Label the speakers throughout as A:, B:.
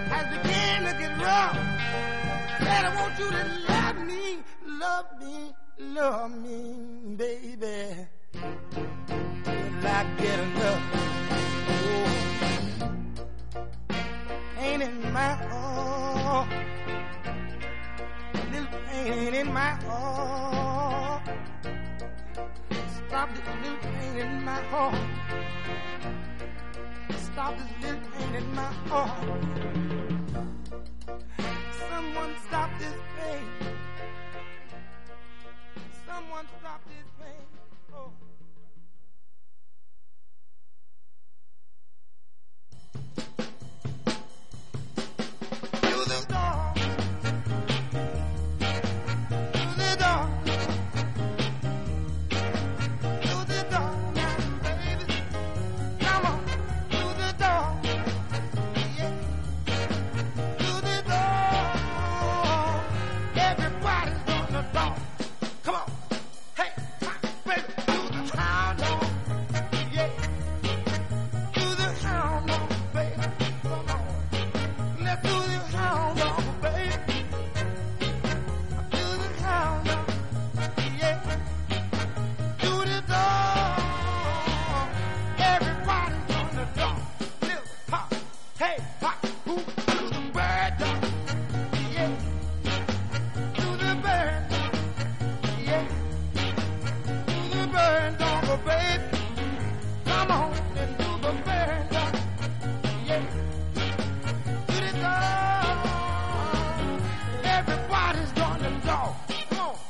A: has begun to get rough. Said I want you to love me, love me, love me, baby. Till I get enough. Oh, pain in my heart, little pain in my heart. Stop this little pain in my heart. Stop this little pain in my heart. Someone stop this pain. Someone stop this pain. Oh. To the door. To the door. To the door now, baby. Come on. To the door. Yeah. To the door. Everybody's on the door. Come on. Hey, baby. To the hound dog. Yeah. To the hound dog, baby. Come on. Let's do the hound dog, baby. To the hound dog. Yeah. To the door. Everybody's on the door. Little pop. Hey, pop. Who? To the bird dog. Yeah. To the bird dog. Yeah. To the bird dog, oh, baby. Come on and do the bird dog. Yeah. To the door. Everybody's on the door. Come on.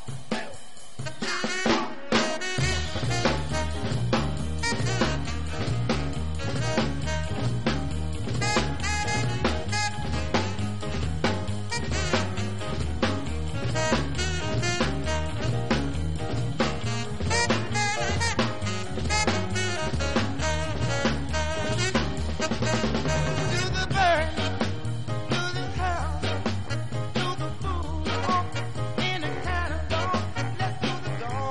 A: To the bird, to the house, to the fool, in the kind of dog. Let's do the dog.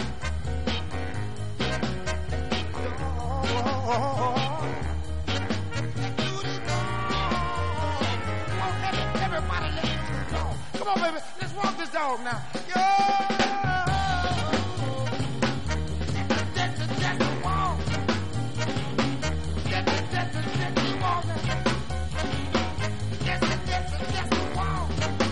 A: To the dog. Come on, everybody, let's do the dog. Come on, baby, let's walk this dog now. Yo! That's the walk. That's the walk. That's the walk.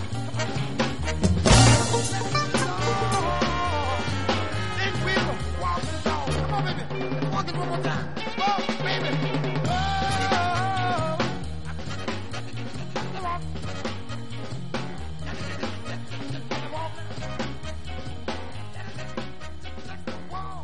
A: Then we'll walk the dog. Come on, baby. Let's walk it one more time. Oh, baby. Oh. Come on. That's the walk. That's the walk.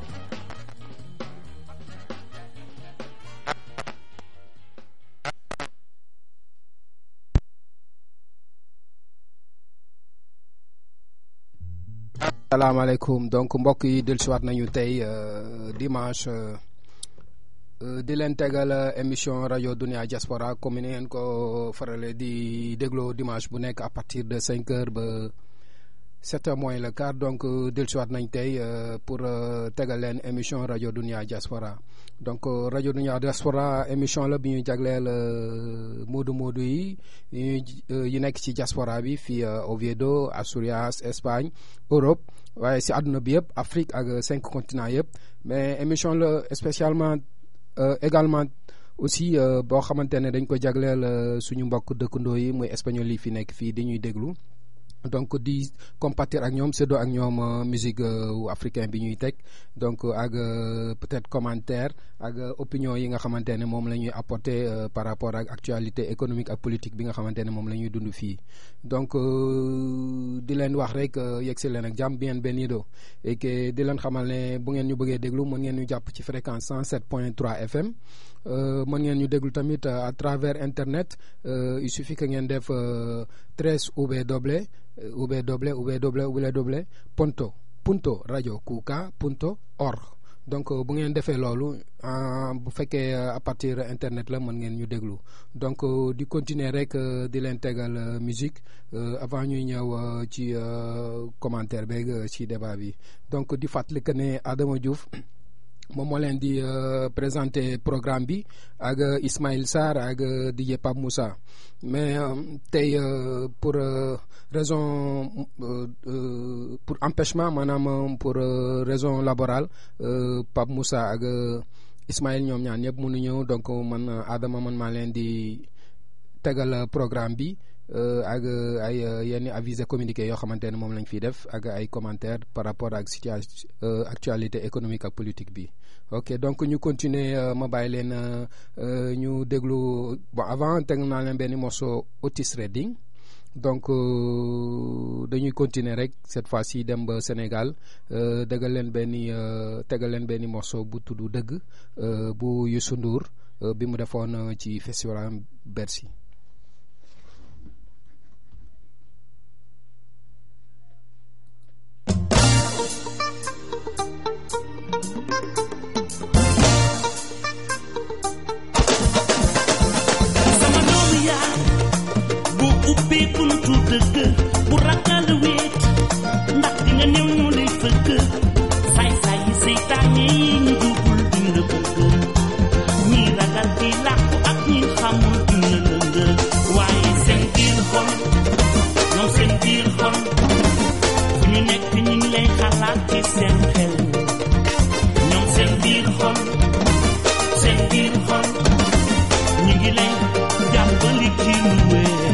B: salaamaaleykum donc mbokk yi dellusiwaat nañu tey dimanche di leen tegal émission rajo Dunia Diaspora comme ni ngeen ko farale di dégloo dimanche bu nekk à partir de 5 heures ba 7 heures moins le quart donc dellusiwaat nañ tey pour tegal leen émission rajo Dunia Diaspora donc rajo Dunia Diaspora émission la bi ñu jagleel moodu yi yi nekk ci diaspora bi fii Oviedo Asturias Espagne Europe waaye si àdduna bi yëpp Afrique ak 5 continents yëpp mais émission la spécialement également aussi boo xamante ne dañ ko jagleel suñu mbokk dëkkandoo yi muy espagnol yi fi nekk fii di ñuy déglu donc di compatir ak ñoom séddoo ak ñoom musique africain bi ñuy teg donc ak peut-être commentaire ak opinion yi nga xamante ne moom la ñuy apporter par rapport ak actualité économique ak politique bi nga xamante ne moom la ñuy dund fii donc di leen wax rek yegsi leen ak jàmm bienvenido et que di leen xamal ne bu ngeen ñu bëggee déglu mën ngeen ñu jàpp ci fréquence 107.3 FM mën ngeen ñu déglu tamit à travers internet il suffit que ngeen def 13W punto radiocuca.org donc bu ngeen defee loolu bu fekkee à partir internet la mën ngeen ñu déglu donc di continuer rek di leen tegal musique avant ñuy ñëw ci commentaire beeg ci débat bi donc di fàttali que ne Adama Diouf moom moo leen di présenter programme bi ak Ismaïl Sarr ak DJ Pape Moussa mais tey pour raison pour empêchement maanaam pour raison laborale Pape Moussa ak Ismaïl ñoom ñaar ñëpp mënu ñëw donc man Adama man maa leen di tegal programme bi ak ay yenn avis communiqué yoo xamante ne moom lañ fiy def ak ay commentaires par rapport ak situation actualité économique ak politique bi. Ok donc ñu continuer ma bàyyi leen ñu déglu bon avant teg naa leen benn morceau Otis Redding donc dañuy continuer rek cette fois-ci dem ba Sénégal tegal leen benn morceau bu tudd dëgg bu Youssou Ndour bi mu defoon ci festival Bercy.
C: bu ragal wéet ndax dina néew ñu lay fëgg saay-saay yi seytaane yi ñu dugul duñ la bëgg ñi ragal di làqu ak ñi xamul duñ la lëng waaye seen biir xol ñoom seen biir xol fu ñu nekk ñu ngi lay xalaat ci seen xel ñoom seen biir xol ñu ngi lay jàppali ci lu wéer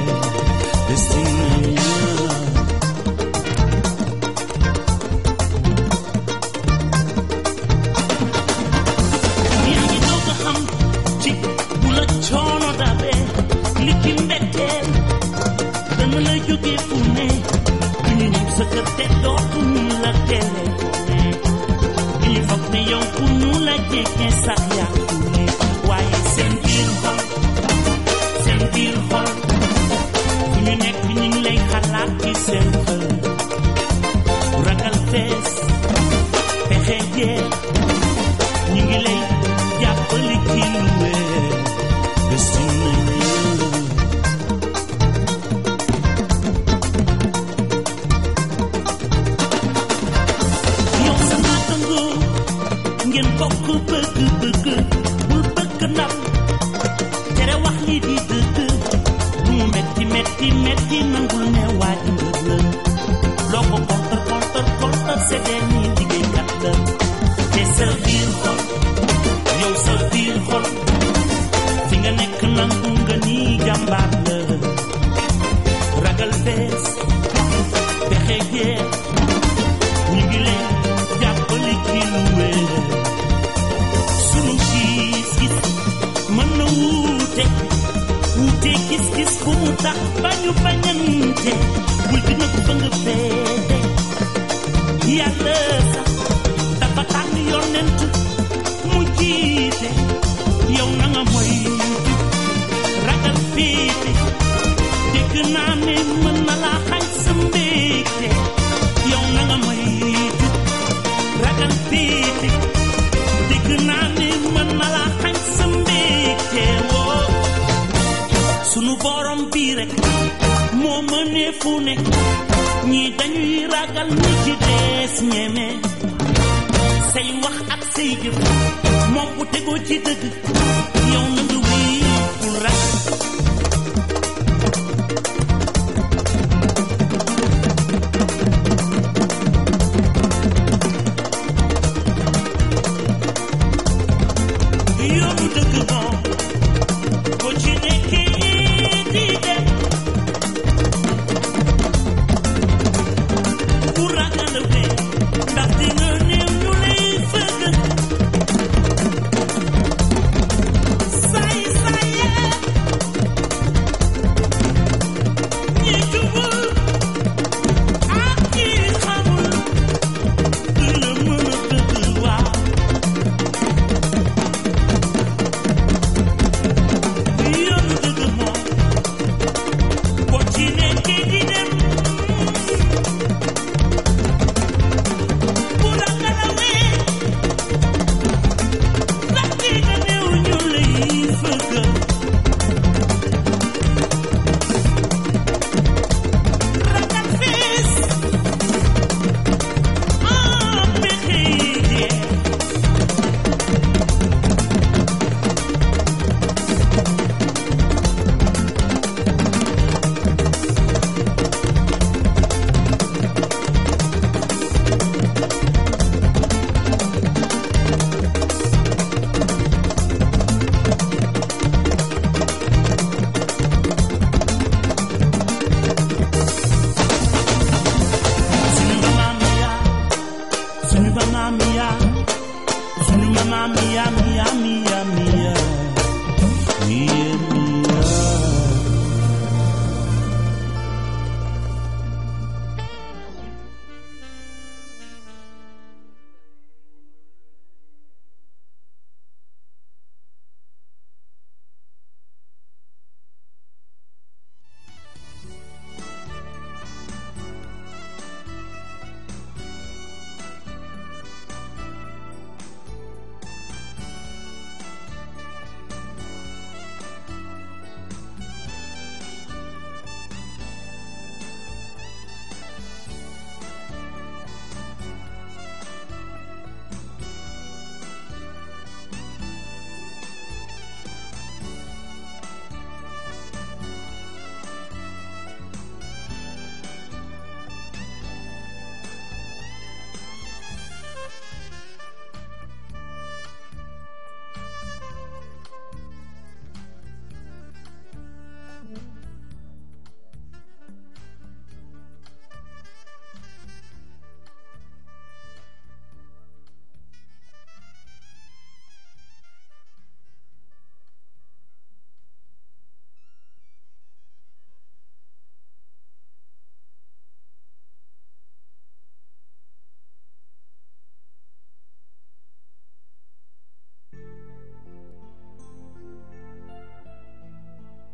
D: Say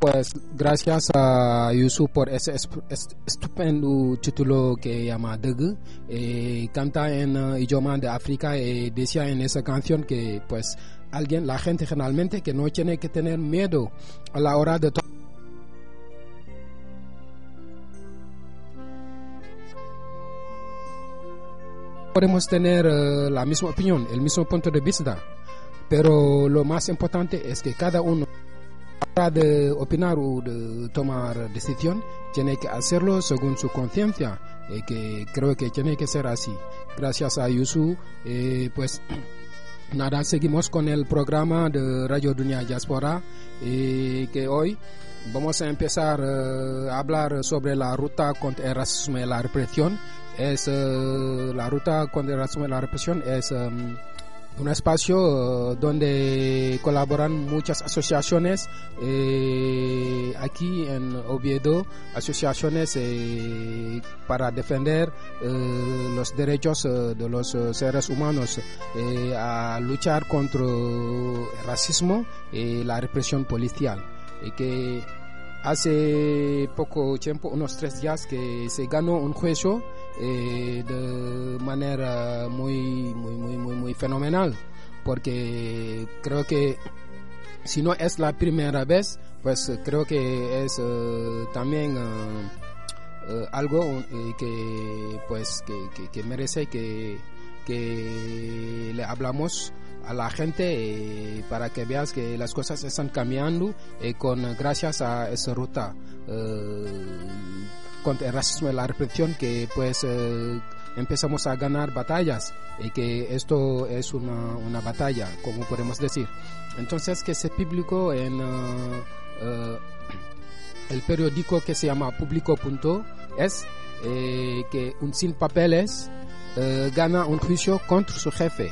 B: pues gracias a Yusuf por ese estupendo título que llama Deg, canta en idioma de África y decía en esa canción que pues la gente generalmente que no tiene que tener miedo a la hora de podemos tener la misma opinión, el mismo punto de vista, pero lo más importante es que cada uno a de opinar o de tomar decisión tiene que hacerlo según su conciencia, y que creo que tiene que ser así. Gracias a Yusuf, pues nada, seguimos con el programa de Radio Dunia Diaspora, que hoy vamos a empezar a hablar sobre la ruta contra el racismo y la represión. La ruta contra el racismo y la represión es un espacio donde colaboran muchas asociaciones aquí en Oviedo, asociaciones para defender los derechos de los seres humanos, a luchar contra el racismo y la represión policial, que hace poco tiempo, unos 3 días, que se ganó un juicio de manera muy fenomenal, porque creo que si no es la primera vez, pues creo que es también algo que pues que merece que le hablamos a la gente para que veas que las cosas están cambiando gracias a esa ruta contra el racismo y la represión, que pues empezamos a ganar batallas, y que esto es una batalla, como podemos decir. Entonces, que se publicó en el periódico que se llama Público.es, que un sin papeles gana un juicio contra su jefe.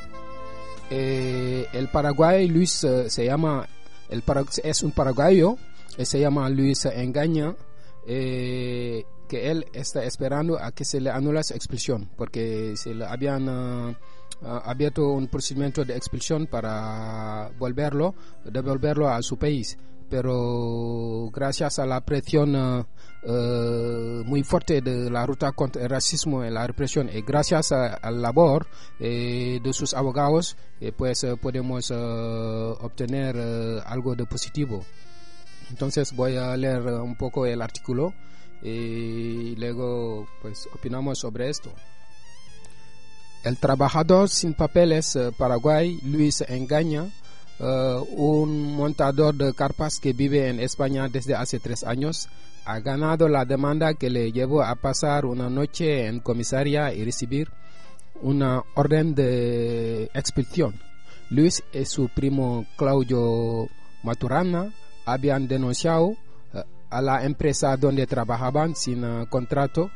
B: El Paraguay Luis es un paraguayo, se llama Luis Engaña, que él está esperando a que se le anule su expulsión, porque se le habían abierto un procedimiento de expulsión para devolverlo a su país, pero gracias a la presión muy fuerte de la ruta contra el racismo y la represión, y gracias a la labor de sus abogados, pues podemos obtener algo de positivo. Entonces voy a leer un poco el artículo y luego pues opinamos sobre esto. El trabajador sin papeles Paraguay, Luis Engaña, un montador de carpas que vive en España desde hace 3 años, ha ganado la demanda que le llevó a pasar una noche en comisaría y recibir una orden de expulsión. Luis y su primo Claudio Maturana habían denunciado a la empresa donde trabajaban sin contrato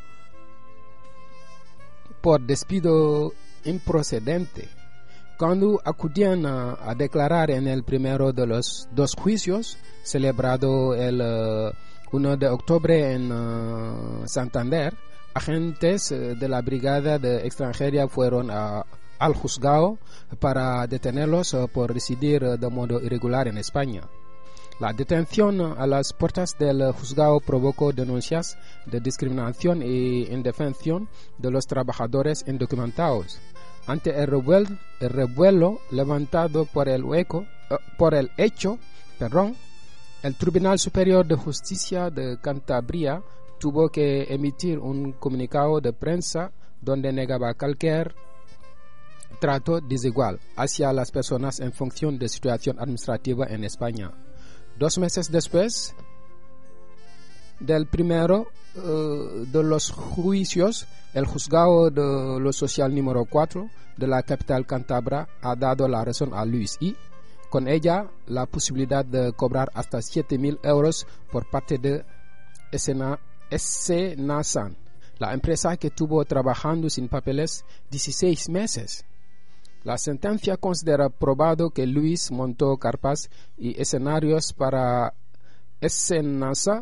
B: por despido improcedente. Cuando acudían a declarar en el primero de los 2 juicios, celebrado el 1 de octubre en Santander, agentes de la Brigada de Extranjería fueron al juzgado para detenerlos por residir de modo irregular en España. La detención a las puertas del juzgado provocó denuncias de discriminación e indefensión de los trabajadores indocumentados. Ante el revuelo levantado por el hecho, el Tribunal Superior de Justicia de Cantabria tuvo que emitir un comunicado de prensa donde negaba cualquier trato desigual hacia las personas en función de situación administrativa en España. 2 meses después del primero de los juicios, el juzgado de lo social número 4 de la capital cántabra ha dado la razón a Luis y, con ella, la posibilidad de cobrar hasta 7.000 euros por parte de Essenasan, la empresa que tuvo trabajando sin papeles 16 meses. La sentencia considera probado que Luis montó carpas y escenarios para Essenasan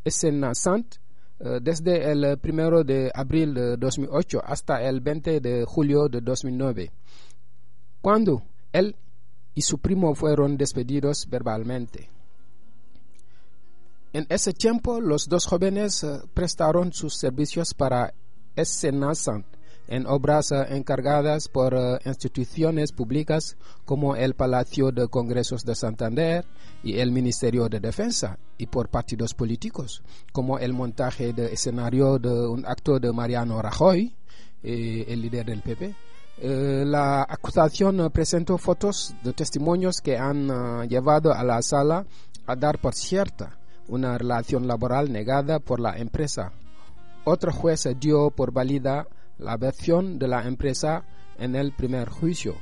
B: desde el 1 de abril de 2008 hasta el 20 de julio de 2009, cuando él y su primo fueron despedidos verbalmente. En ese tiempo, los dos jóvenes prestaron sus servicios para Essenasant en obras encargadas por instituciones públicas como el Palacio de Congresos de Santander y el Ministerio de Defensa, y por partidos políticos como el montaje de escenario de un acto de Mariano Rajoy, el líder del PP. La acusación presentó fotos de testimonios que han llevado a la sala a dar por cierta una relación laboral negada por la empresa. Otro juez dio por válida la versión de la empresa en el primer juicio.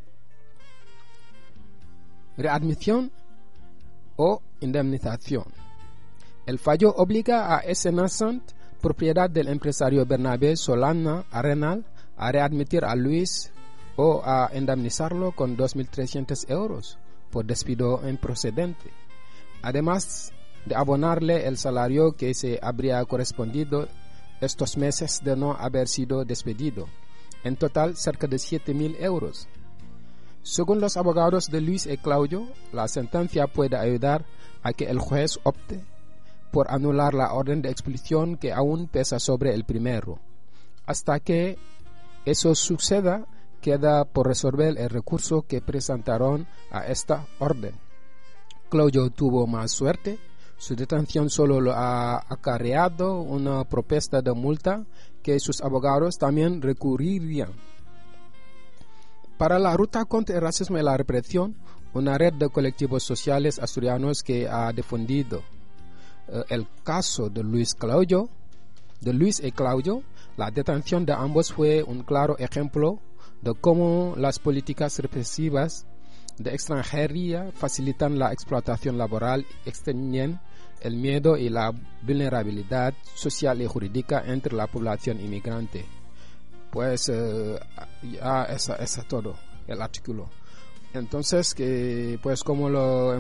B: Readmisión o indemnización. El fallo obliga a Essenasant, propiedad del empresario Bernabé Solana Arenal, a readmitir a Luis o a indemnizarlo con 2.300 euros por despido improcedente, además de abonarle el salario que se habría correspondido estos meses de no haber sido despedido, en total cerca de 7.000 euros. Según los abogados de Luis y Claudio, la sentencia puede ayudar a que el juez opte por anular la orden de expulsión que aún pesa sobre el primero. Hasta que eso suceda, queda por resolver el recurso que presentaron a esta orden. Claudio tuvo más suerte. Su detención solo lo ha acarreado una propuesta de multa que sus abogados también recurrirían. Para la ruta contra el racismo y la represión, una red de colectivos sociales asturianos que ha difundido el caso de Luis y Claudio, la detención de ambos fue un claro ejemplo de cómo las políticas represivas de extranjería facilitan la explotación laboral y extienden el miedo y la vulnerabilidad social y jurídica entre la población inmigrante. Pues ya es todo el artículo. Entonces, que pues como los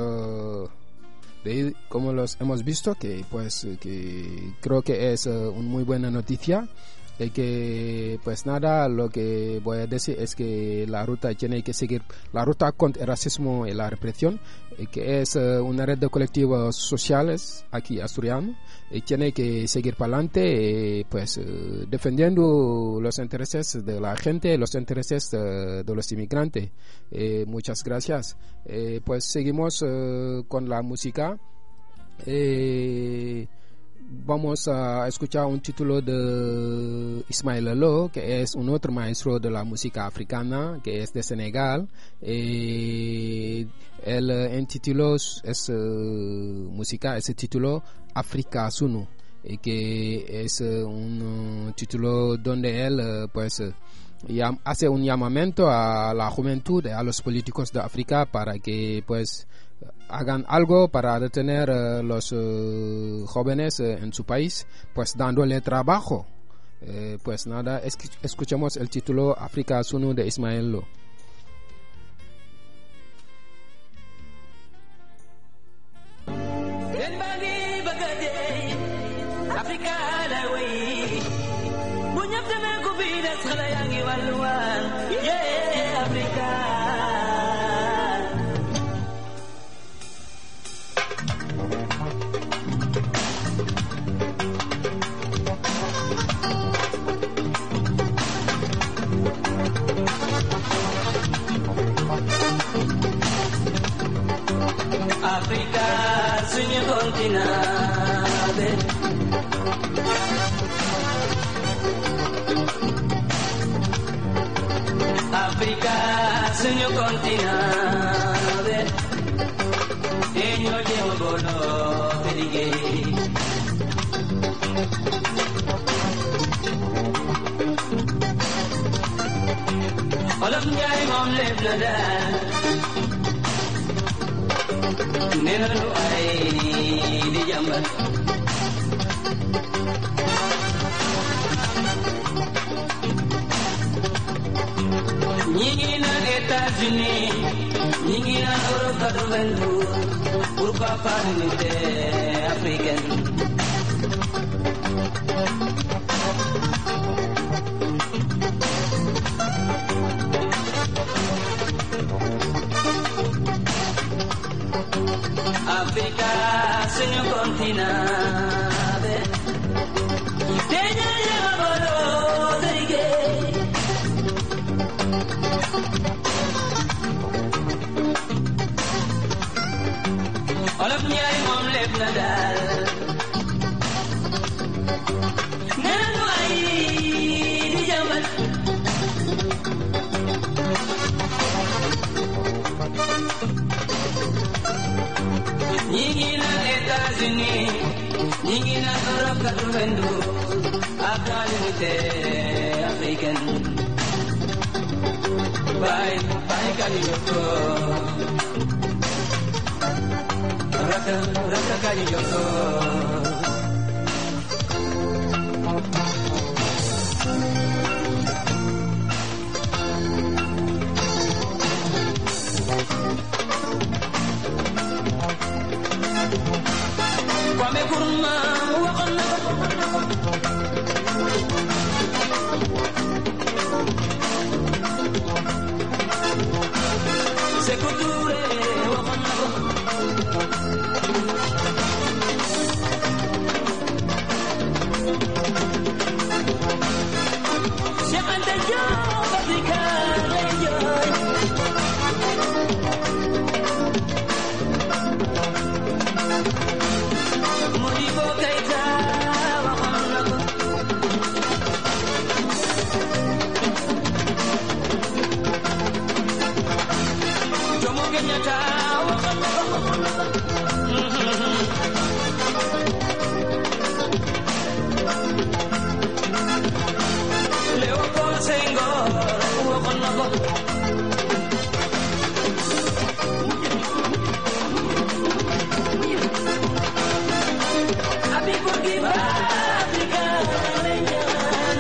B: hemos visto, que pues que creo que es una muy buena noticia. Y que pues nada, lo que voy a decir es que la ruta tiene que seguir, la ruta contra el racismo y la represión, que es una red de colectivos sociales aquí asturiano, y tiene que seguir para adelante, pues defendiendo los intereses de la gente, los intereses de los inmigrantes. Muchas gracias. Pues seguimos con la música. Vamos a escuchar un título de Ismael Lo, que es un otro maestro de la música africana, que es de Senegal. El título es música, ese título Africa Sunu, que es un título donde él pues hace un llamamiento a la juventud, a los políticos de África, para que pues hagan algo para detener los jóvenes en su país, pues dándole trabajo. Pues nada, escuchemos el título Africa Sunu de Ismael Lo.
D: Africa, sueño continente. Africa, sueño continente. Eño llevo bolo, perigué. Olam jai mom leblada. Nena lu ay di jambat ñi na États-Unis ñi na Europe 92 pourquoi pas l'unité africaine. Africa, Señor Olof Njaay moom lépp na daal nee na lu ay di jàmbat ñi ngi naan États-Unis ñi ngi naan Europe 92 ak dans l'unité africaine bàyyi kañu jokko raka kañu jokko Kwame Nkrumah waxoon na ko Sékou Touré waxoon na ko Cheikh Anta Diop Africa lay jooy Modibo Keïta waxoon na ko Jomo Kenyatta waxoon na ko Léopold Senghor waxoon na ko Happy Bourguiba Africa lay ñaan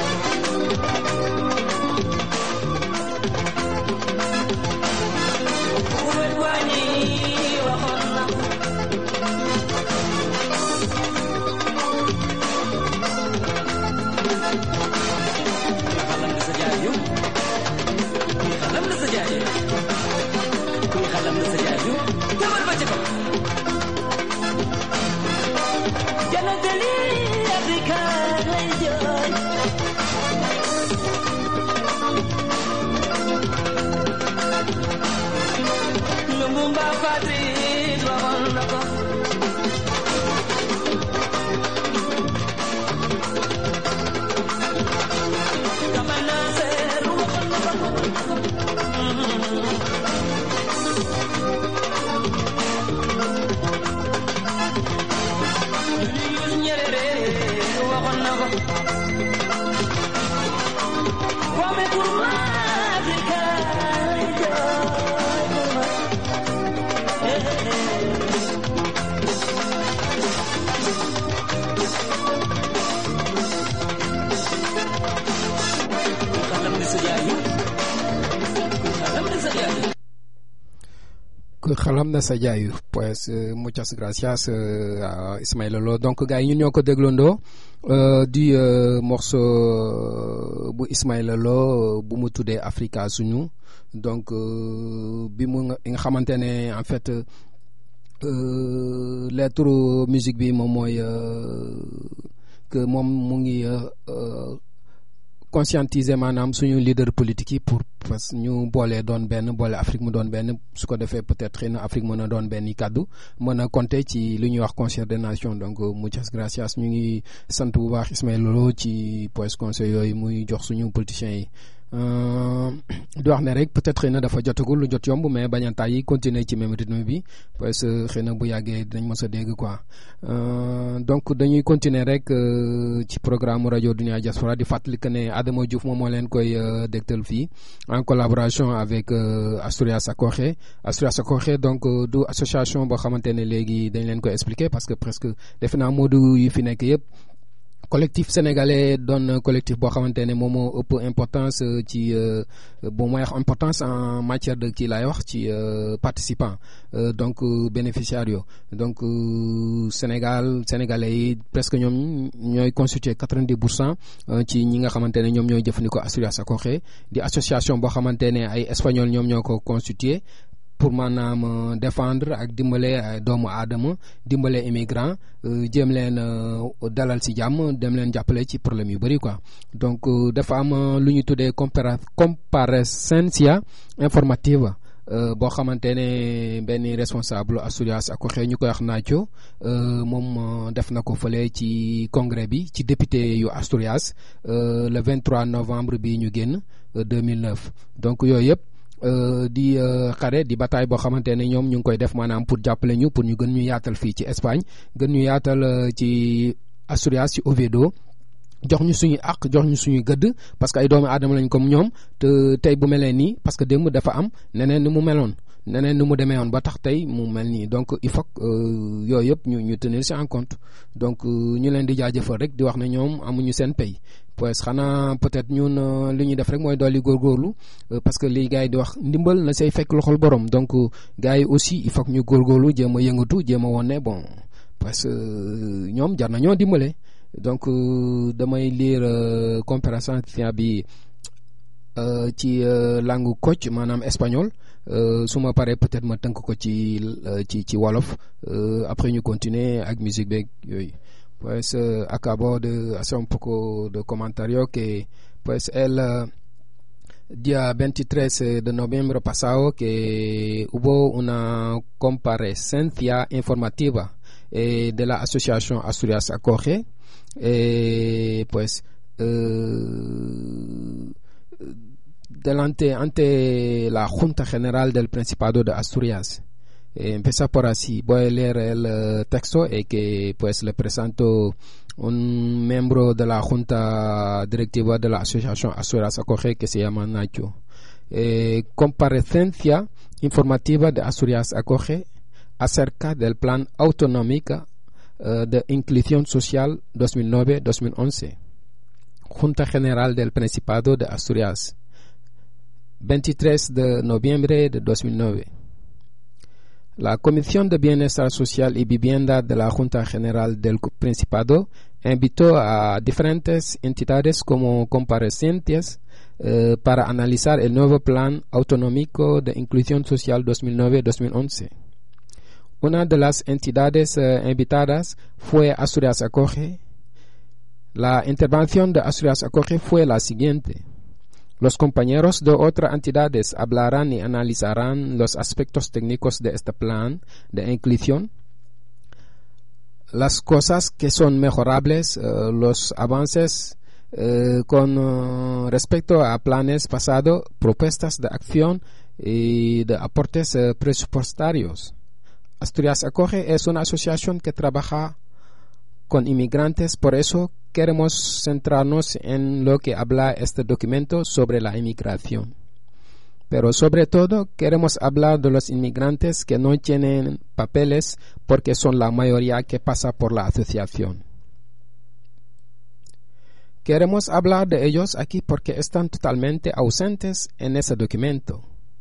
D: Houphouët Boigny waxoon na ko xalam na sa jaayu kuy xalam na sa jaayu kuy xalam na sa jaayu demal ba ca kaw Janateli Africa lay jooy Lumumba Patrice waxoon na ko Kamana Seer waxoon na ko Julius Nyerere waxoon na ko Kwame Nkrumah Africa lay jooy xalam na sa jaayu xalam na sa jaayu
B: xalam na sa jaayu pues muchas gracias a Ismaël Lô donc gars yi ñun ñoo ko dégloondoo di morceau bu Ismaël Lô bu mu tuddee Africa suñu donc bi mu nga xamante ne en fait lettre musique bi moom mooy que moom mu ngi conscientiser maanaam suñu leader politique yi pour parce que ñu boolee doon benn boole Afrique mu doon benn su ko defee peut-être xëy na Afrique mën a doon benn kàddu mën a compter ci lu ñuy wax concert des nations donc muchas gracias ñu ngi sant bu baax Ismaël Lô ci pues conseil yooyu muy jox suñu politiciens yi di wax ne rek peut-être xëy na dafa jotagul lu jot yomb mais bañ a tàyyi continuer ci même rythme bi parce que xëy na bu yàggee dinañ mës a dégg quoi donc dañuy continuer rek ci programme rajo Dunia Diaspora di fàttali que ne Adama Diouf moom moo leen koy dégtal fii en collaboration avec Asturias Akoxe donc du association boo xamante ne léegi dañ leen koy expliquer parce que presque defe naa moodu yi fi nekk yëpp collectif sénégalais doon collectif boo xamante ne moom moo ëpp importance ci bu mooy importance en matière de kii laay wax ci participants donc bénéficiaires yo donc sénégalais yi presque ñoom ñooy constitué 90% ci ñi nga xamante ne ñoom ñooy jëfandikoo Asturias Akoxe di association boo xamante ne ay espagnol ñoom ñoo ko constitué pour maanaam défendre ak dimbale doomu aadama dimbale immigrant jéem leen dalal ci jàmm dem leen jàppale ci problème yu bëri quoi donc dafa am lu ñu tuddee comparecencia informativa boo xamante ne benn responsable Asturias Acoge ñu koy wax Nacho moom def na ko fële ci congrès bi ci député yu Asturias le 23 novembre bi ñu génn 2009 donc yooyu yëpp di xare di bataille boo xamante ne ñoom ñu ngi koy def maanaam pour jàppale ñu pour ñu gën ñu yaatal fii ci Espagne gën ñu yaatal ci Asturias ci Oviedo jox ñu suñu àq jox ñu suñu gëdd parce que ay doomu aadama lañ comme ñoom te tey bu melee nii parce que démb dafa am neneen ni mu meloon neneen ni mu demee woon ba tax tey mu mel nii donc il faut yooyu yëpp ñu tenir ci en compte donc ñu leen di jaajëfal rek di wax ne ñoom amuñu seen pay pues xanaa peut-être ñun li ñuy def rek mooy dolli góorgóorlu parce que li gars yi di wax ndimbal na say fekk loxol borom donc gars yi aussi il faut que ñu góorgóorlu jéem a yëngatu jéem a woon ne bon parce que ñoom jar nañoo dimbale donc damay lire comparaison bi ci langue kocc maanaam espagnol su ma paree peut-être ma tënk ko ci wolof après ñu continuer ak musique beeg yooyu pues acabo de hacer un poco de comentario que pues el día 23 de noviembre pasado que hubo una comparecencia informativa de la asociación Asturias Acoge pues ante la Junta General del Principado de Asturias. Empezar por así, voy a leer el texto que pues le presento un miembro de la Junta Directiva de la Asociación Asturias Acoge que se llama Nacho. Comparecencia informativa de Asturias Acoge acerca del Plan Autonómico de Inclusión Social 2009-2011. Junta General del Principado de Asturias, 23 de noviembre de 2009. La Comisión de Bienestar Social y Vivienda de la Junta General del Principado invitó a diferentes entidades como comparecientes para analizar el nuevo Plan Autonómico de Inclusión Social 2009-2011. Una de las entidades invitadas fue Asturias Acoge. La intervención de Asturias Acoge fue la siguiente. Los compañeros de otras entidades hablarán y analizarán los aspectos técnicos de este plan de inclusión, las cosas que son mejorables, los avances con respecto a planes pasados, propuestas de acción y de aportes presupuestarios. Asturias Acoge es una asociación que trabaja con inmigrantes, por eso queremos centrarnos en lo que habla este documento sobre la inmigración. Pero sobre todo queremos hablar de los inmigrantes que no tienen papeles porque son la mayoría que pasa por la asociación. Queremos hablar de ellos aquí porque están totalmente ausentes en ese documento.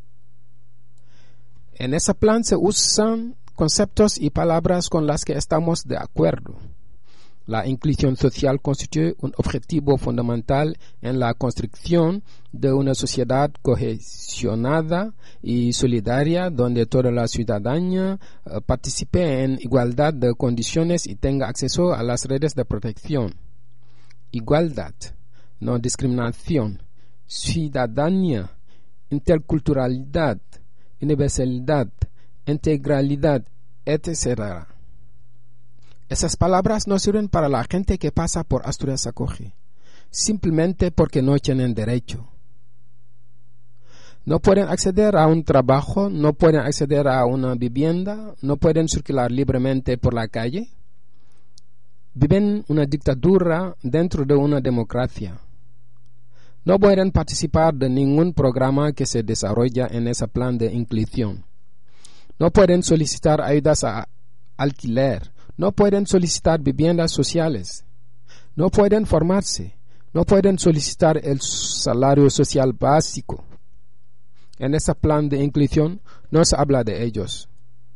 B: En ese plan se usan conceptos y palabras con las que estamos de acuerdo. La inclusión social constituye un objetivo fundamental en la construcción de una sociedad cohesionada y solidaria donde toda la ciudadanía participe en igualdad de condiciones y tenga acceso a las redes de protección. Igualdad, no discriminación, ciudadanía, interculturalidad, universalidad, integralidad, etc. Esas palabras no sirven para la gente que pasa por Asturias Acoge, simplemente porque no tienen derecho. No pueden acceder a un trabajo, no pueden acceder a una vivienda, no pueden circular libremente por la calle. Viven una dictadura dentro de una democracia. No pueden participar de ningún programa que se desarrolla en ese plan de inclusión. No pueden solicitar ayudas a alquiler. No pueden solicitar viviendas sociales. No pueden formarse. No pueden solicitar el salario social básico. En ese plan de inclusión no se habla de ellos.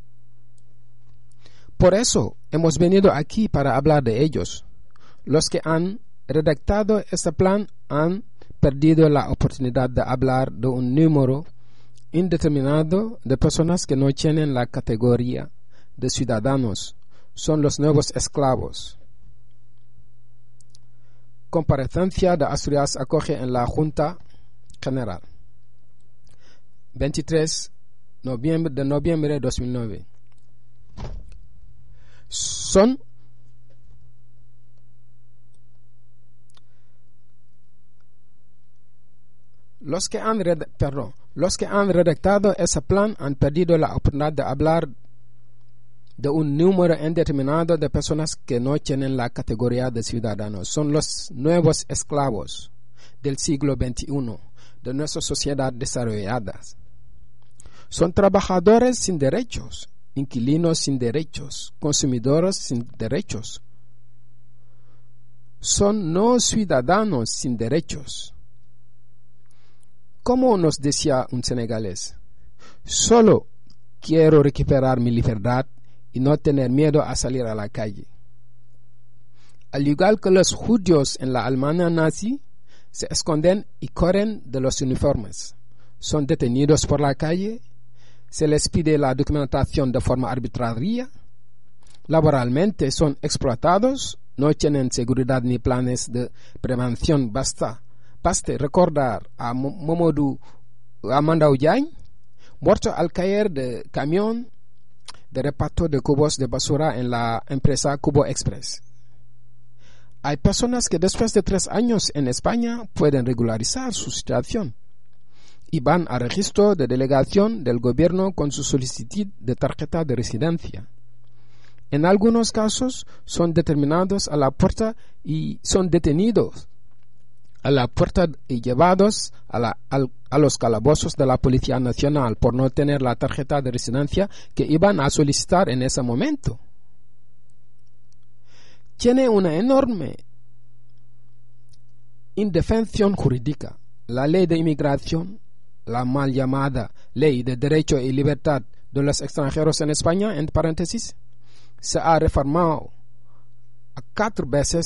B: Por eso hemos venido aquí para hablar de ellos. Los que han redactado este plan han perdido la oportunidad de hablar de un número indeterminado de personas que no tienen la categoría de ciudadanos son los nuevos esclavos. Comparecencia de Asturias acoge en la Junta General. 23 de noviembre de 2009. Son los que han redactado ese plan han perdido la oportunidad de hablar de un número indeterminado de personas que no tienen la categoría de ciudadanos. Son los nuevos esclavos del siglo XXI de nuestra sociedad desarrollada. Son trabajadores sin derechos, inquilinos sin derechos, consumidores sin derechos. Son no ciudadanos sin derechos. Como nos decía un senegalés, solo quiero recuperar mi libertad y no tener miedo a salir a la calle. Al igual que los judíos en la Alemania nazi, se esconden y corren de los uniformes. Son detenidos por la calle, se les pide la documentación de forma arbitraria, laboralmente son explotados, no tienen seguridad ni planes de prevención. Baste recordar a Mandao Diagne, muerto al caer de camión de reparto de cubos de basura en la empresa Cubo Express. Hay personas que después de 3 años en España pueden regularizar su situación y van al registro de delegación del gobierno con su solicitud de tarjeta de residencia. En algunos casos son determinados a la puerta y son detenidos a la puerta y llevados a los calabozos de la Policía Nacional por no tener la tarjeta de residencia que iban a solicitar en ese momento. Tiene una enorme indefensión jurídica. La ley de inmigración, la mal llamada Ley de Derecho y Libertad de los Extranjeros en España, en paréntesis, se ha reformado 4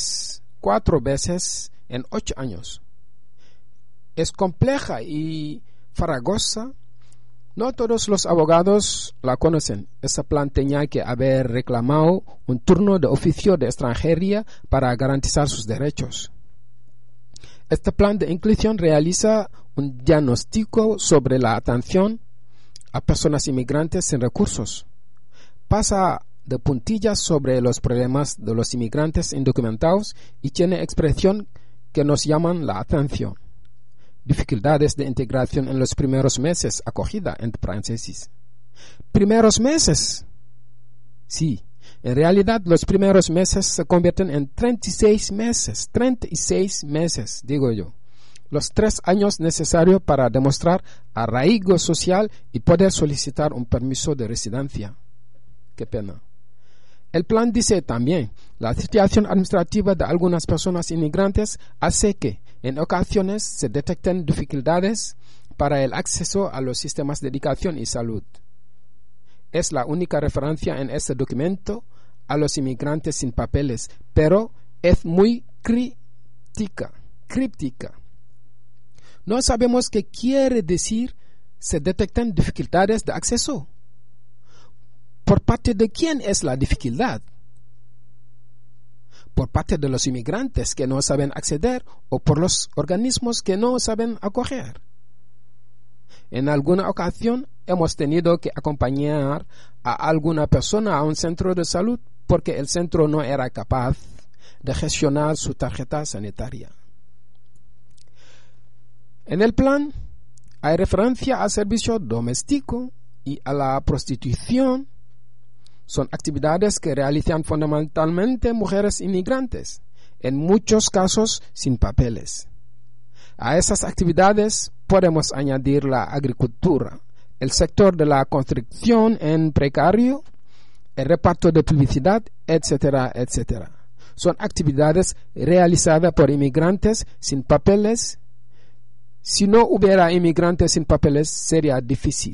B: veces en 8 años. Es compleja y farragosa. No todos los abogados la conocen. Ese plan tenía que haber reclamado un turno de oficio de extranjería para garantizar sus derechos. Este plan de inclusión realiza un diagnóstico sobre la atención a personas inmigrantes sin recursos. Pasa de puntillas sobre los problemas de los inmigrantes indocumentados y tiene expresión que nos llaman la atención. Dificultades de integración en los primeros meses, acogida entre paréntesis. Primeros meses. Sí, en realidad los primeros meses se convierten en 36 meses, digo yo. Los 3 años necesarios para demostrar arraigo social y poder solicitar un permiso de residencia. Qué pena. El plan dice también, la situación administrativa de algunas personas inmigrantes hace que en ocasiones se detecten dificultades para el acceso a los sistemas de educación y salud. Es la única referencia en este documento a los inmigrantes sin papeles, pero es muy críptica. No sabemos qué quiere decir se detectan dificultades de acceso. ¿Por parte de quién es la dificultad? ¿Por parte de los inmigrantes que no saben acceder o por los organismos que no saben acoger? En alguna ocasión hemos tenido que acompañar a alguna persona a un centro de salud porque el centro no era capaz de gestionar su tarjeta sanitaria. En el plan hay referencia al servicio doméstico y a la prostitución. Son actividades que realizan fundamentalmente mujeres inmigrantes, en muchos casos sin papeles. A esas actividades podemos añadir la agricultura, el sector de la construcción en precario, el reparto de publicidad, etcétera, etcétera. Son actividades realizadas por inmigrantes sin papeles. Si no hubiera inmigrantes sin papeles, sería difícil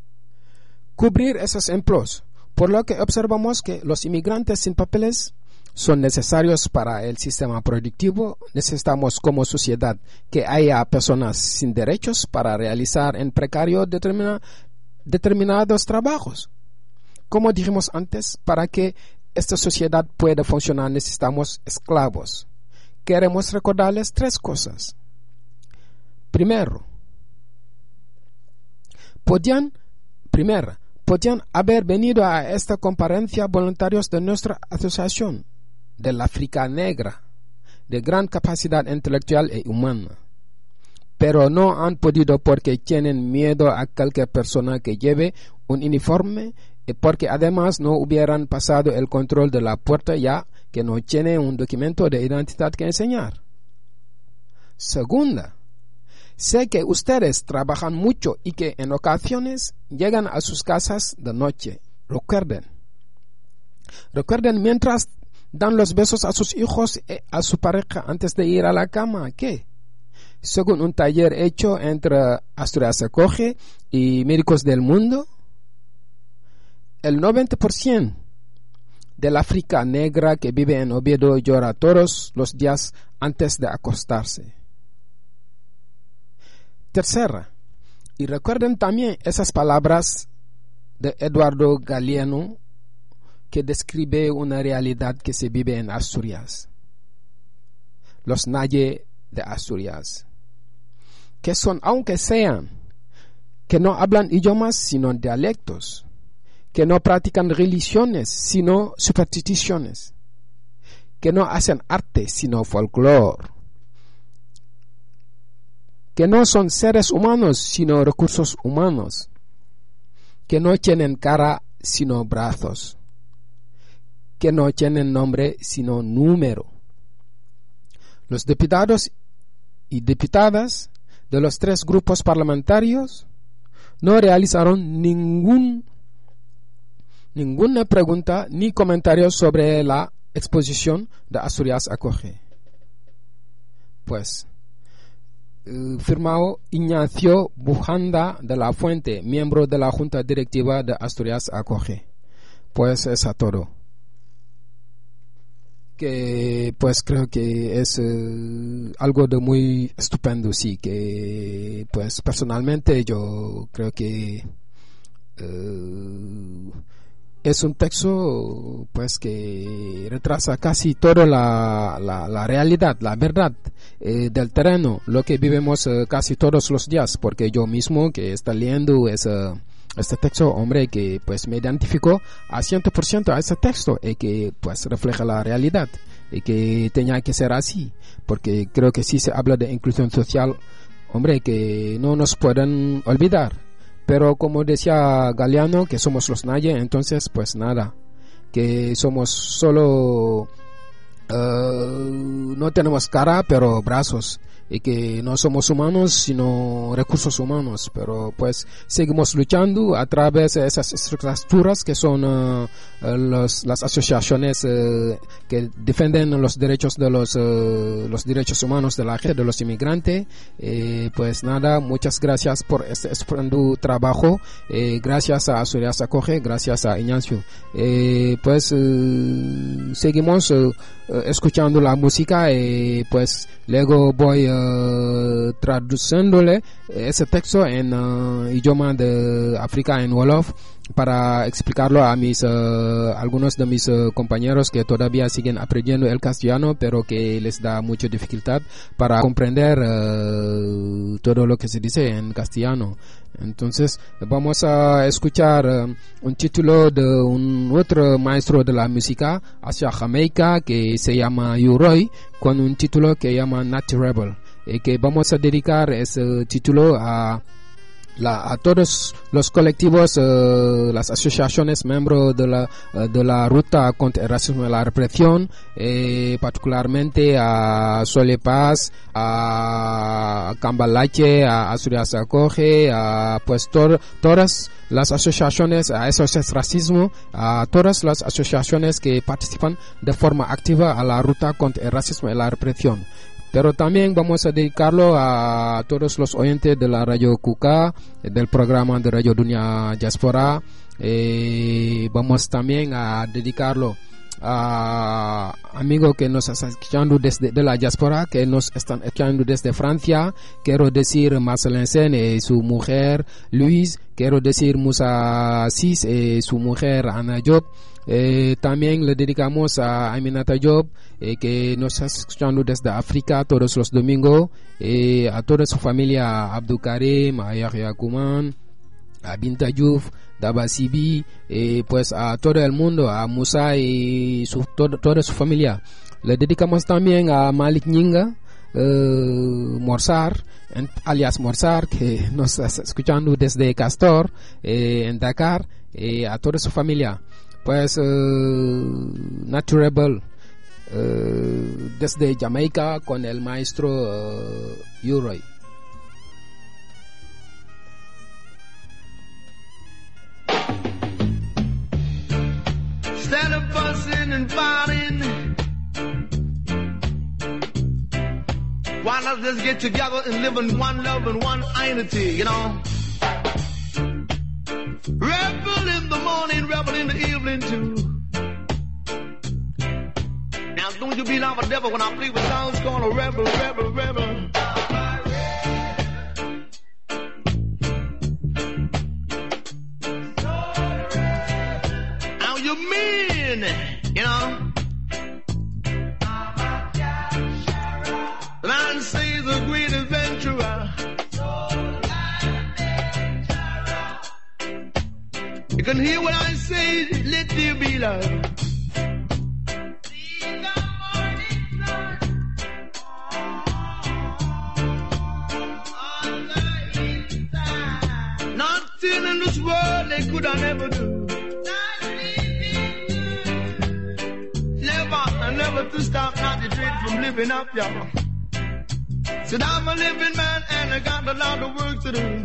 B: cubrir esos empleos, por lo que observamos que los inmigrantes sin papeles son necesarios para el sistema productivo, necesitamos como sociedad que haya personas sin derechos para realizar en precario determinados trabajos. Como dijimos antes, para que esta sociedad pueda funcionar necesitamos esclavos. Queremos recordarles 3 cosas. Primero, podían haber venido a esta conferencia voluntarios de nuestra asociación, del África Negra, de gran capacidad intelectual y humana. Pero no han podido porque tienen miedo a cualquier persona que lleve un uniforme y porque además no hubieran pasado el control de la puerta ya que no tiene un documento de identidad que enseñar. Segunda, sé que ustedes trabajan mucho y que en ocasiones llegan a sus casas de noche. Recuerden mientras dan los besos a sus hijos y a su pareja antes de ir a la cama, ¿qué? Según un taller hecho entre Asturias Acoge y Médicos del Mundo, el 90% del África Negra que vive en Oviedo llora todos los días antes de acostarse. Tercera, y recuerden también esas palabras de Eduardo Galeano que describe una realidad que se vive en Asturias. Los Naye de Asturias, que son, aunque sean, que no hablan idiomas sino dialectos, que no practican religiones sino supersticiones, que no hacen arte sino folclore, que no son seres humanos sino recursos humanos, que no tienen cara sino brazos, que no tienen nombre sino número. Los diputados y diputadas de los 3 grupos parlamentarios no realizaron ninguna pregunta ni comentario sobre la exposición de Asturias Acoge. Pues, firmado Ignacio Bujanda de la Fuente, miembro de la Junta Directiva de Asturias Acoge. Pues es a todo. Que pues creo que es algo de muy estupendo, sí, que pues personalmente yo creo que es un texto pues que retrasa casi toda la realidad, la verdad del terreno, lo que vivimos casi todos los días, porque yo mismo que está leyendo este texto, hombre, que pues me identificó a 100% a ese texto y que pues refleja la realidad y que tenía que ser así, porque creo que si se habla de inclusión social, hombre, que no nos pueden olvidar. Pero como decía Galeano, que somos los Naye, entonces pues nada, que somos solo, no tenemos cara pero brazos, y que no somos humanos sino recursos humanos, pero pues seguimos luchando a través de esas estructuras que son las asociaciones que defienden los derechos de los derechos humanos de la gente, de los inmigrantes. Pues nada, muchas gracias por este estupendo trabajo, gracias a Asturias Acoge, gracias a Ignacio. Pues seguimos escuchando la música y pues luego voy traduciéndole ese texto en idioma de África, en Wolof, para explicarlo a algunos de mis compañeros que todavía siguen aprendiendo el castellano, pero que les da mucha dificultad para comprender todo lo que se dice en castellano. Entonces vamos a escuchar un título de un otro maestro de la música hacia Jamaica que se llama U-Roy, con un título que llama Natty Rebel, y que vamos a dedicar ese título a todos los colectivos, las asociaciones miembros de la ruta contra el racismo y la represión, particularmente a Sole Paz, a Cambalache, a Asturias Acoge, a pues todas las asociaciones, a SOS Racismo, a todas las asociaciones que participan de forma activa a la ruta contra el racismo y la represión. Pero también vamos a dedicarlo a todos los oyentes de la Radio Cuca, del programa de Radio Dunia Diaspora. Vamos también a dedicarlo a amigo que nos está escuchando desde de la diáspora, que nos están escuchando desde Francia. Quiero decir Marcelin Sen y su mujer Luis. Quiero decir Musa Sis y su mujer Ana Job. También le dedicamos a Aminata Job, que nos está escuchando desde África todos los domingos, a toda su familia, a Abdou Karim, a Yahya Kouman, a Binta Diouf, Daba Sibi, pues a todo el mundo, a Musa y toda su familia. Le dedicamos también a Malik Nyinga, Morsar, alias Morsar, que nos está escuchando desde Castor, en Dakar, a toda su familia. Pues Naturable, desde Jamaica con el maestro U-Roy.
A: Instead of fussing and fighting, why not just get together and live in one love and one unity, you know? Rebel in the morning, rebel in the evening too. Now don't you be like a devil when I play with songs called a rebel, rebel, rebel. Now you mean, you know? The man says a great adventurer. You can hear what I say, let there be love. Nothing in this world they could I never do. Never to stop, not to dread from living up, y'all. Said I'm a living man and I got a lot of work to do.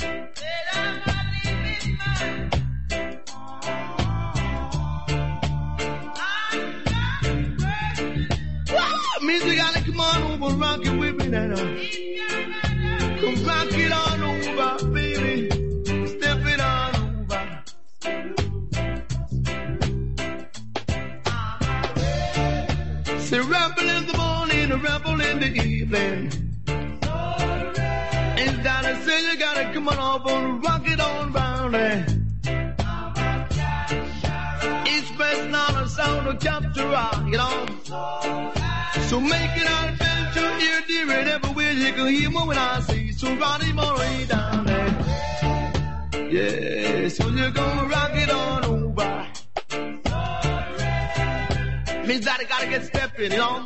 A: Music gotta come on over, rock it with me now. Come rock it on over, baby. Step it on over. Say rebel in the morning, a rebel in the evening. And down and say you gotta come on over and rock it on round there. Each person on a sound will capture rock, you know. So make it an adventure, here, dear, and everywhere you can hear me when I say, so Roddy Murray down there. Yeah, so you're gonna rock it on over. Means that I gotta get stepping, you know.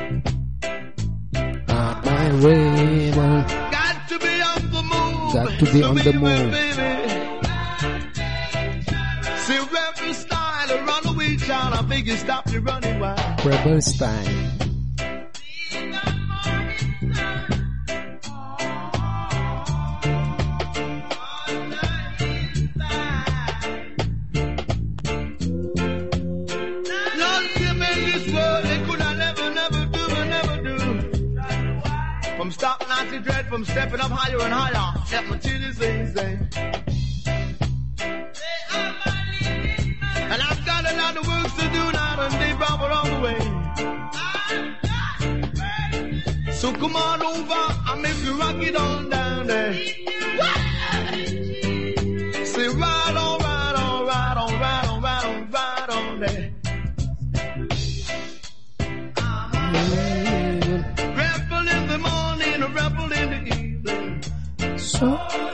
B: My rebel.
A: Got to be on the move.
B: Got to be on the move.
A: Baby. See, rebel style, a runaway child, I think you stop your running wild.
B: Rebel style.
A: From stop Nazi dread, from stepping up higher and higher. Step my chilly say. And I've got a lot of work to do now and they brought on the way. So come on over, I'll make you rock it on down there. Say ride on, ride on, ride on, ride on, ride on, ride on there. Rebel in the morning, a rebel in the evening.
B: So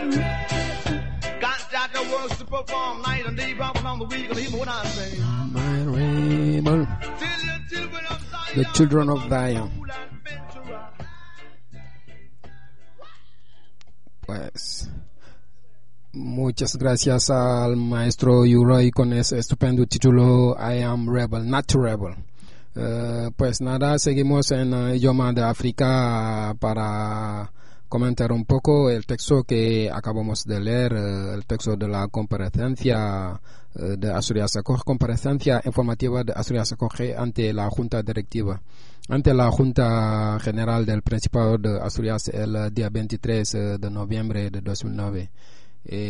A: got to work to perform night and day, rapping on the week, and hear me when I say.
B: my rebel. The children of Zion. Pues muchas gracias al maestro U-Roy con ese estupendo título I Am Rebel, Not Rebel. Pues nada, seguimos en idioma de África para comentar un poco el texto que acabamos de leer, el texto de la comparecencia de Asturias Acoge, comparecencia informativa de Asturias Acoge ante la Junta Directiva, ante la Junta General del Principado de Asturias el día 23 de noviembre de 2009.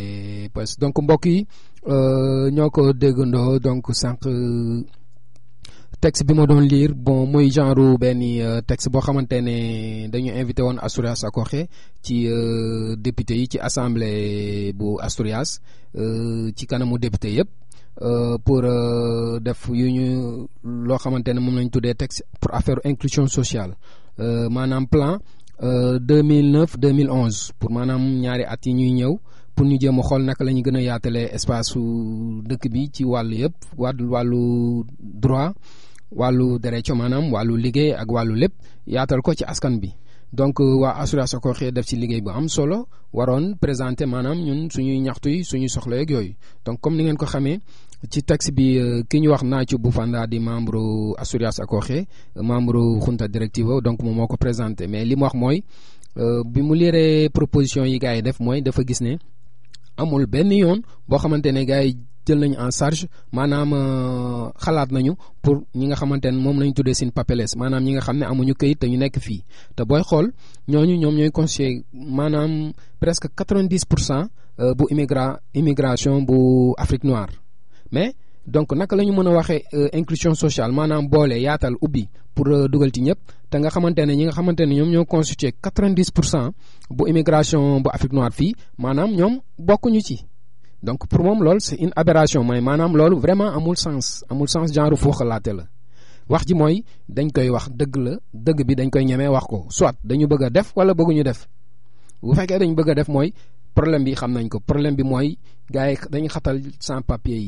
B: Pues donc mbokk yi ñoo ko déggandoo donc sànq texte bi ma doon lire bon muy genre benn texte boo xamante ne dañu invité woon Asturias Akoxe ci député yi ci assemblée bu Asturias ci kanamu député yëpp pour def yu ñu loo xamante ne moom lañ tuddee texte pour affaire inclusion sociale maanaam plan 2009-2011 pour maanaam ñaari at yi ñuy ñëw pour ñu jéem a xool naka la ñu gën a yaatalee espace su dëkk bi ci wàllu yëpp wàllu droit wàllu derecho maanaam wàllu liggéey ak wàllu lépp yaatal ko ci askan bi donc waa Asturias Akoxe def ci liggéey bu am solo waroon présenter maanaam ñun suñuy ñaxtu yi suñuy soxla yeeg yooyu donc comme ni ngeen ko xamee ci texte bi ki ñu wax Nacho Bufanda di membre Asturias Akoxe membre junta directiva donc moom moo ko présenté mais li mu wax mooy bi mu lire proposition yi gars yi def mooy dafa gis ne amul benn yoon boo xamante ne gars yi jël nañu en charge maanaam xalaat nañu pour ñi nga xamante ne moom lañ tuddee sin papeles maanaam ñi nga xam ne amuñu këyit te ñu nekk fii te booy xool ñooñu ñoom ñooy constitué maanaam presque 90% bu immigration bu Afrique noire mais donc naka la ñu mën a waxee inclusion sociale maanaam boole yaatal ubbi pour dugal ci ñëpp te nga xamante ne ñi nga xamante ne ñoom ñoo constitué 90% bu immigration bu Afrique noire fii maanaam ñoom bokkuñu ci. donc pour moom loolu c'est une aberration mooy maanaam loolu vraiment amul sens genre foo xalaate la wax ji mooy dañ koy wax dëgg la dëgg bi dañ koy ñemee wax ko soit dañu bëgg a def wala bëgguñu def bu fekkee dañu bëgg a def mooy problème bi xam nañ ko problème bi mooy gars yi dañu xatal sans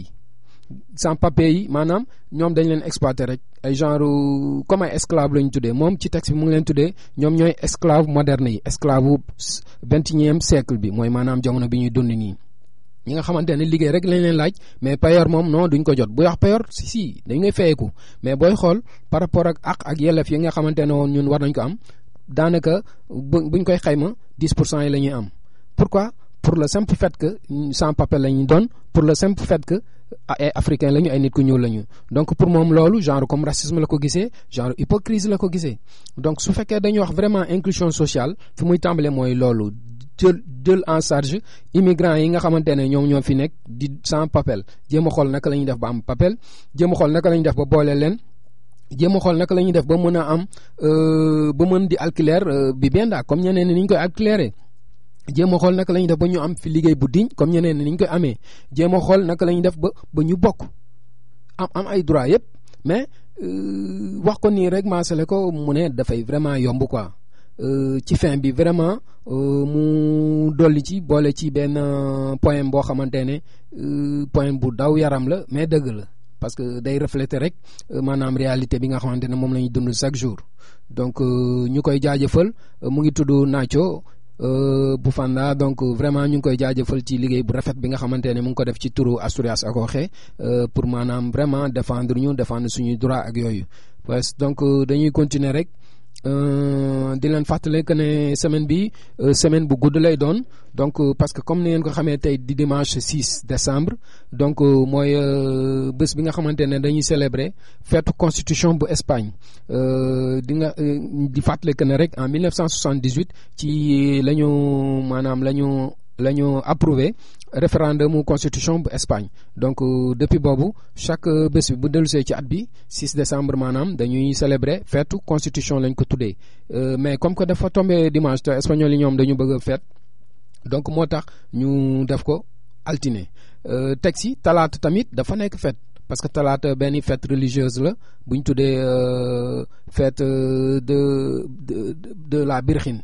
B: papier yi maanaam ñoom dañ leen exploiter rek ay genre comme ay esclave lañu tuddee moom ci texte bi mu ngi leen tuddee ñoom ñooy esclave moderne yi esclave 21e siècle bi mooy maanaam jamono bi ñuy dund nii ñi nga xamante ne liggéey rek lañ leen laaj mais payeur moom non duñ ko jot bu wax payeur si dañ ngay fayeeku mais booy xool par rapport ak yelleef yi nga xamante ne woon ñun war nañ ko am daanaka buñ koy xayma 10% yi la ñuy am pourquoi pour le simple fait que sans papier la ñu doon pour le simple fait que ay africain lañu ay nit ku ñuul lañu donc pour moom loolu genre comme racisme la ko gisee genre hypocrisie la ko gisee donc su fekkee dañuy wax vraiment inclusion sociale fi muy tàmbalee mooy loolu jël en charge immigrants yi nga xamante ne ñoo fi nekk di sans papel jéem a xool naka la ñuy def ba am papel jéem a xool naka la ñuy def ba boole leen jéem a xool naka la ñuy def ba mën a am ba mën di alquiler vivienda comme ñeneen ni ñu koy alquiler jéem a xool naka la ñuy def ba ñu am fi liggéey bu digne comme ñeneen ni ñu koy amee jéem a xool naka la ñuy def ba ñu bokk am ay droit yëpp mais wax ko nii rek maasale ko mu ne dafay vraiment yomb quoi ci fin bi vraiment mu dolli ci boole ci benn poème boo xamante ne poème bu daw yaram la mais dëgg la parce que day refléter rek maanaam réalité bi nga xamante ne moom la ñuy dund chaque jour donc ñu koy jaajëfal mu ngi tudd Nacho Bufanda donc vraiment ñu ngi koy jaajëfal ci liggéey bu rafet bi nga xamante ne mu ngi ko def ci turu Asturias Akoxe pour maanaam vraiment défendre suñuy droit ak yooyu donc dañuy continuer rek di leen fàttale que ne semaine bi semaine bu gudd lay doon donc parce que comme ni ngeen ko xamee tey di dimanche 6 décembre donc mooy bés bi nga xamante ne dañuy célébrer fête constitution bu Espagne di fàttale que ne rek en 1978 ci la ñu approuvé référendum constitution bu Espagne donc depuis boobu chaque bés bi bu dellusee ci at bi 6 décembre maanaam dañuy célébrer fête constitution lañ ko tuddee mais comme que dafa tombé dimanche te espagnol yi ñoom dañu bëgg a fête donc moo tax ñu def ko altine teg si talaata tamit dafa nekk fête parce que talaata benn fête religieuse la bu ñu tuddee fête de la Virgen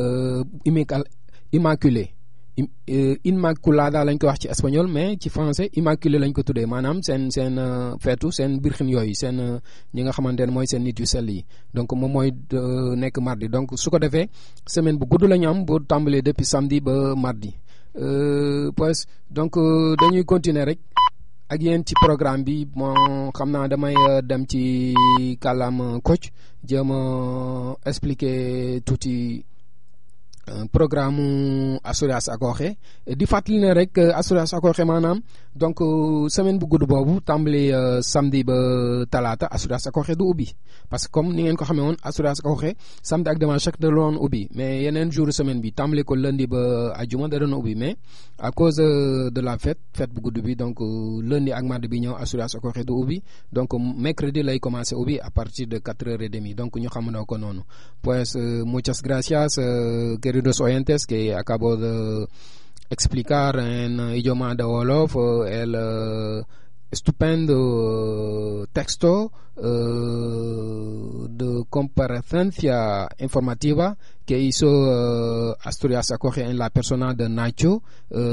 B: immaculée Immaculada lañ ko wax ci espagnol mais ci français immaculé lañ ko tuddee maanaam seen feetu seen birxin yooyu seen ñi nga xamante ne mooy seen nit yu sell yi donc moom mooy nekk mardi donc su ko defee semaine bu gudd la ñu am bu tàmbalee depuis samedi ba mardi pues donc dañuy continuer rek ak yéen ci programme bi moo xam naa damay dem ci kàllaam coach jéem a expliquer tuuti programme Asturias Akoxe di fàttali ne rek Asturias Akoxe maanaam donc semaine bu gudd boobu tàmbali samedi ba talaata Asturias Akoxe du ubbi parce que comme ni ngeen ko xamee woon Asturias Akoxe samedi ak dimanche chaque da loon ubbi mais yeneen jour semaine bi tàmbali ko lundi ba ajuma da doon ubbi mais à cause de la fête bu gudd bi donc lundi ak mardi bi ñëw Asturias Akoxe du ubbi donc mercredi lay commencé ubbi à partir de 4h30 donc ñu xamandoo ko noonu pues muchas gracias queridos oyentes que acabo de explicar en idioma de Wolof el estupendo texto de comparecencia informativa que hizo Asturias Akoxe en la persona de Nacho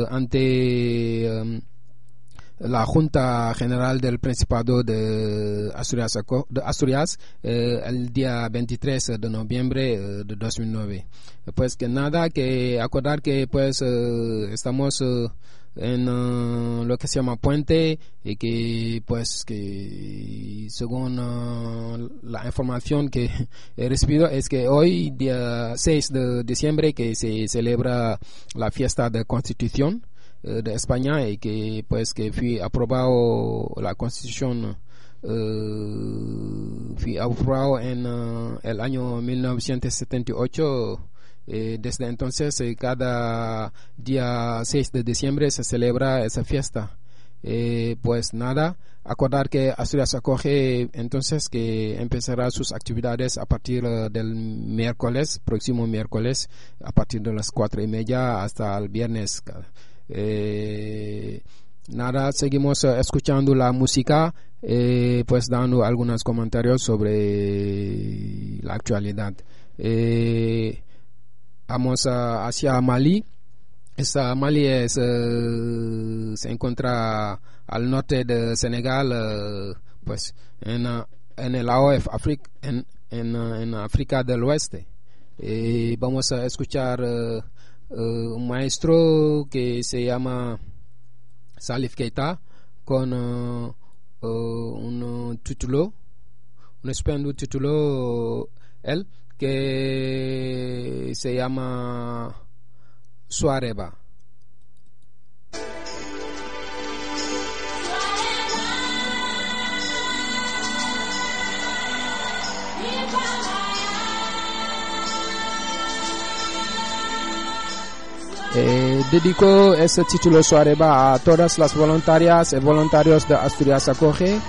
B: ante la Junta General del Principado de Asturias el día 23 de noviembre de 2009. Pues que nada, que acordar que pues estamos en lo que se llama puente y que pues que según la información que he recibido es que hoy día 6 de diciembre que se celebra la fiesta de Constitución de España y que pues que fue aprobado la Constitución fue aprobado en el año 1978. Desde entonces cada día 6 de diciembre se celebra esa fiesta. Pues nada, acordar que Asturias Akoxe entonces que empezará sus actividades a partir del miércoles, próximo miércoles, a partir de las 4:30 hasta el viernes. Nada, seguimos escuchando la música, pues dando algunos comentarios sobre la actualidad. Vamos hacia Mali. Mali se encuentra al norte de Senegal, pues en el AOF, en África del Oeste. Vamos a escuchar un maestro que se llama Salif Keita con un título, un estupendo título, que se llama Suareba. Dedico ese título Suareba a todas las voluntarias y voluntarios de Asturias Akoxe.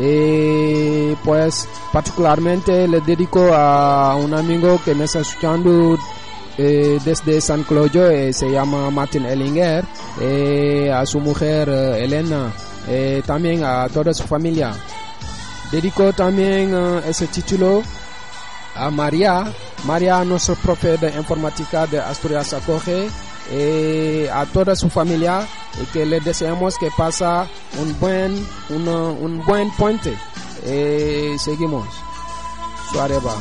B: Pues particularmente le dedico a un amigo que me está escuchando desde San Cloyo, se llama Martin Ellinger, a su mujer Elena, también a toda su familia. Dedico también ese título a María, nuestro profe de informática de Asturias Akoxe, a toda su familia, y que le deseamos que pasa un buen puente. Seguimos. Suareba.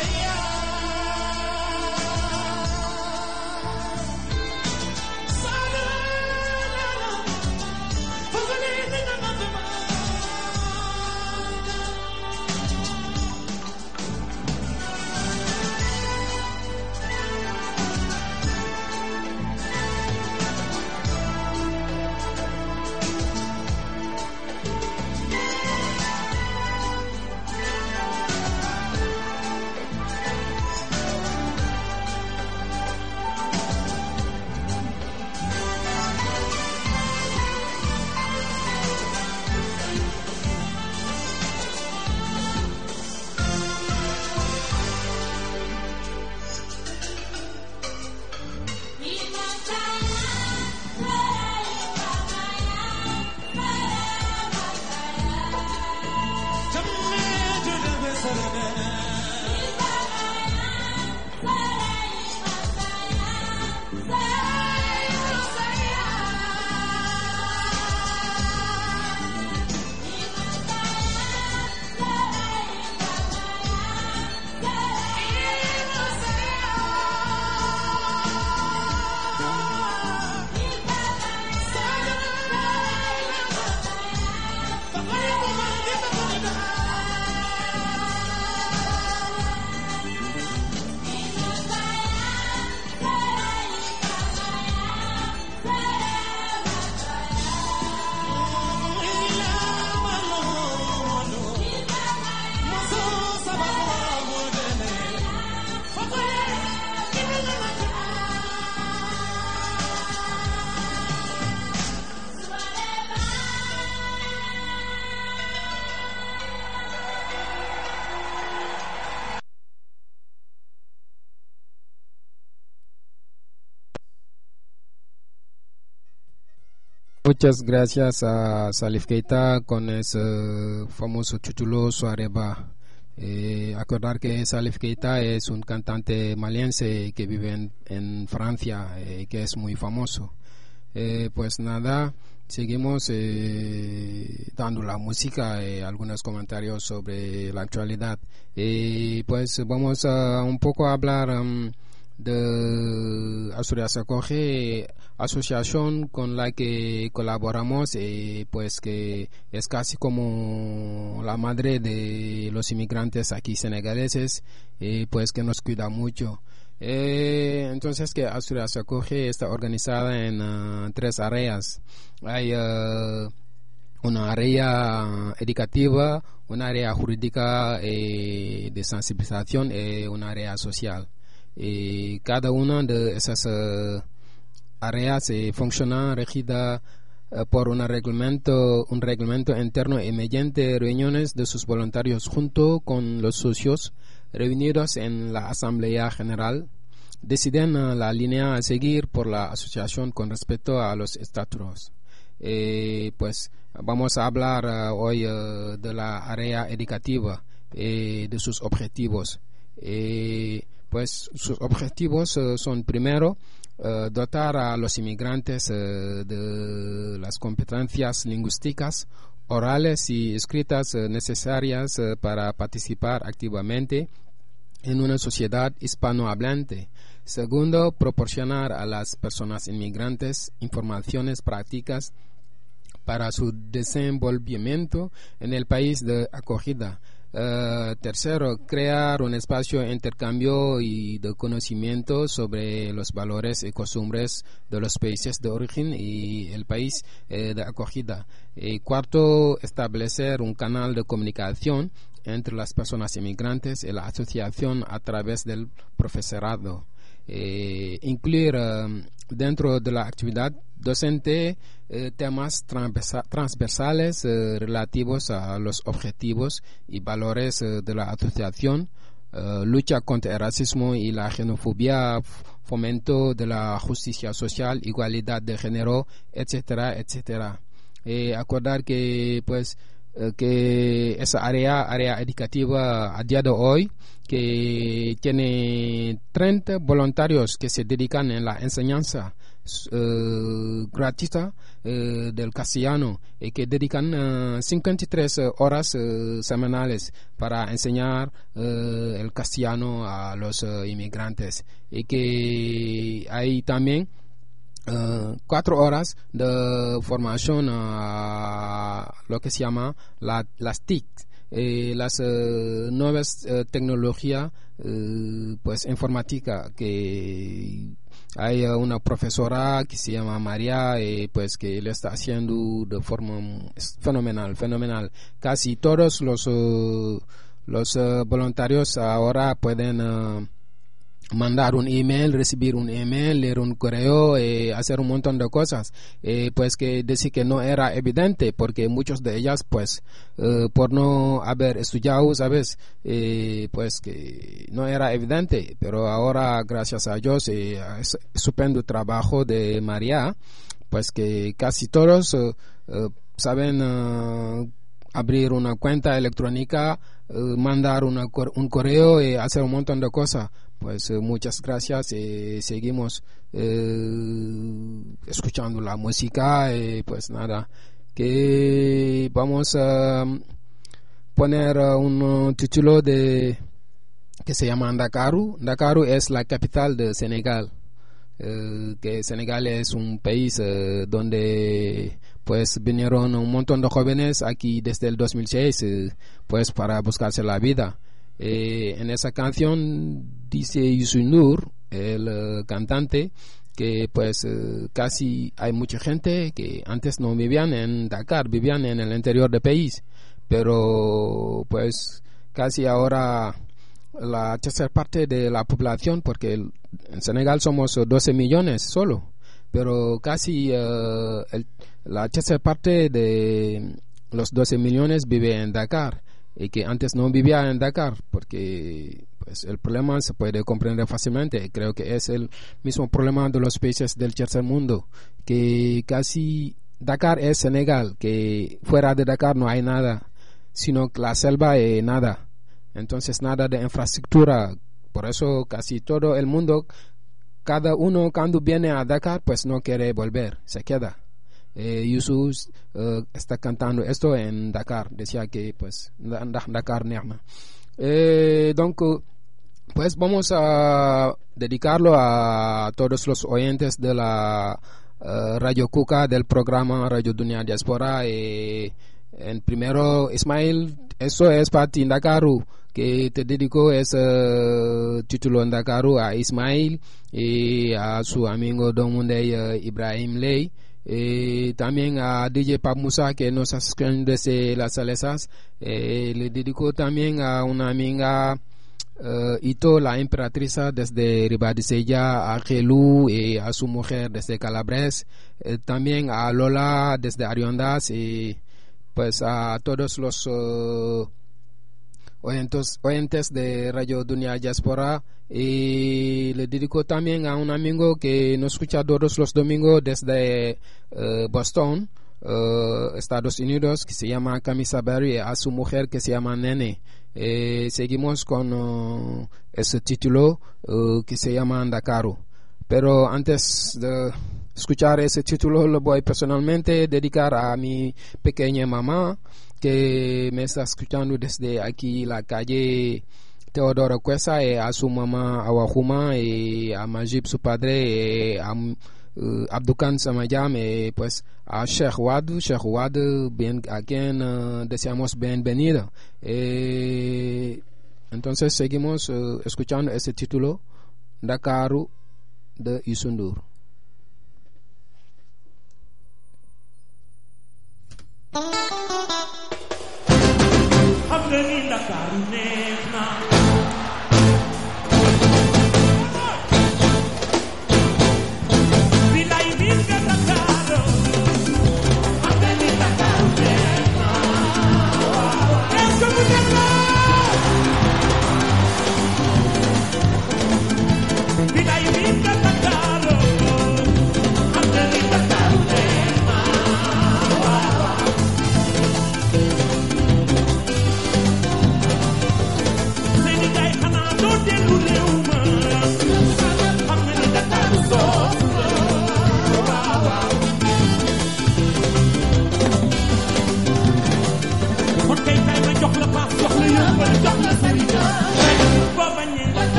B: Muchas gracias a Salif Keita con ese famoso título Suareba. Acordar que Salif Keita es un cantante maliense que vive en Francia, que es muy famoso. Pues nada, seguimos dando la música, algunos comentarios sobre la actualidad. Pues vamos a un poco a hablar de Asturias Acoge, asociación con la que colaboramos, pues que es casi como la madre de los inmigrantes aquí senegaleses, pues que nos cuida mucho. Entonces que Asturias Acoge está organizada en 3 áreas. Hay una área educativa, una área jurídica de sensibilización y una área social. Cada una de esas áreas funciona regida por un reglamento interno y mediante reuniones de sus voluntarios junto con los socios reunidos en la Asamblea General deciden la línea a seguir por la asociación con respecto a los estatutos. Pues vamos a hablar hoy de la área educativa, de sus objetivos. Pues sus objetivos son primero dotar a los inmigrantes de las competencias lingüísticas, orales y escritas necesarias para participar activamente en una sociedad hispanohablante. Segundo, proporcionar a las personas inmigrantes informaciones prácticas para su desenvolvimiento en el país de acogida. Tercero, crear un espacio de intercambio y de conocimiento sobre los valores y costumbres de los países de origen y el país de acogida. Cuarto, establecer un canal de comunicación entre las personas inmigrantes y la asociación a través del profesorado. Incluir dentro de la actividad docente temas transversales relativos a los objetivos y valores de la asociación, lucha contra el racismo y la xenofobia, fomento de la justicia social, igualdad de género, etcétera, etcétera. Acordar que pues que esa área educativa a día de hoy que tiene 30 voluntarios que se dedican en la enseñanza gratuita del castellano y que dedican 53 horas semanales para enseñar el castellano a los inmigrantes, y que hay también 4 horas de formación a lo que se llama las TIC, las nuevas tecnologías pues informática, que hay una profesora que se llama María, pues que le está haciendo de forma fenomenal. Casi todos los voluntarios ahora pueden mandar un email, recibir un email, leer un correo, hacer un montón de cosas, pues que decir que no era evidente, porque muchos de ellas pues por no haber estudiado, sabes, pues que no era evidente, pero ahora gracias a Dios, es estupendo trabajo de María, pues que casi todos saben abrir una cuenta electrónica, mandar un correo y hacer un montón de cosas. Pues muchas gracias, seguimos escuchando la música, pues nada, que vamos a poner un título que se llama Dakaru. Dakaru es la capital de Senegal, que Senegal es un país donde pues vinieron un montón de jóvenes aquí desde el 2006, pues para buscarse la vida. En esa canción dice Youssou N'Dour, el cantante, que pues casi hay mucha gente que antes no vivían en Dakar, vivían en el interior del país, pero pues casi ahora la tercera parte de la población, porque en Senegal somos 12 millones solo, pero casi la tercera parte de los 12 millones vive en Dakar, y que antes no vivía en Dakar, porque pues el problema se puede comprender fácilmente. Creo que es el mismo problema de los países del tercer mundo, que casi Dakar es Senegal, que fuera de Dakar no hay nada, sino que la selva y nada, entonces nada de infraestructura. Por eso casi todo el mundo, cada uno cuando viene a Dakar pues no quiere volver, se queda. Youssou está cantando esto en Dakar, decía que pues Dakar neex donc pues vamos a dedicarlo a todos los oyentes de la Radio Cuca, del programa Radio Dunia Diaspora. En primero, Ismail, eso es para ti, Dakaru, que te dedico ese título en Dakaru a Ismail y a su amigo Don Munde Ibrahim Ley. También a DJ Pap Musa, que nos escucha desde las Salesas. Le dedico también a una amiga Ito, la emperatriz, desde Ribadisella, a Gelú y a su mujer desde Calabres. También a Lola desde Ariondas, y pues a todos los oyentes de Radio Dunia Diaspora. Y le dedico también a un amigo que nos escucha todos los domingos desde Boston, Estados Unidos, que se llama Camisa Berry, a su mujer que se llama Nene. Seguimos con ese título que se llama Dakaru. Pero antes de escuchar ese título, lo voy personalmente dedicar a mi pequeña mamá, que me está escuchando desde aquí, la calle Teodoro Cuesa, y a su mamá Awahuma, y a Majib, su padre, y a Abdukan Samayam, y pues a Sheikh Wad, a quien deseamos bienvenida. Entonces seguimos escuchando ese título, Dakaru, de Youssou N'Dour.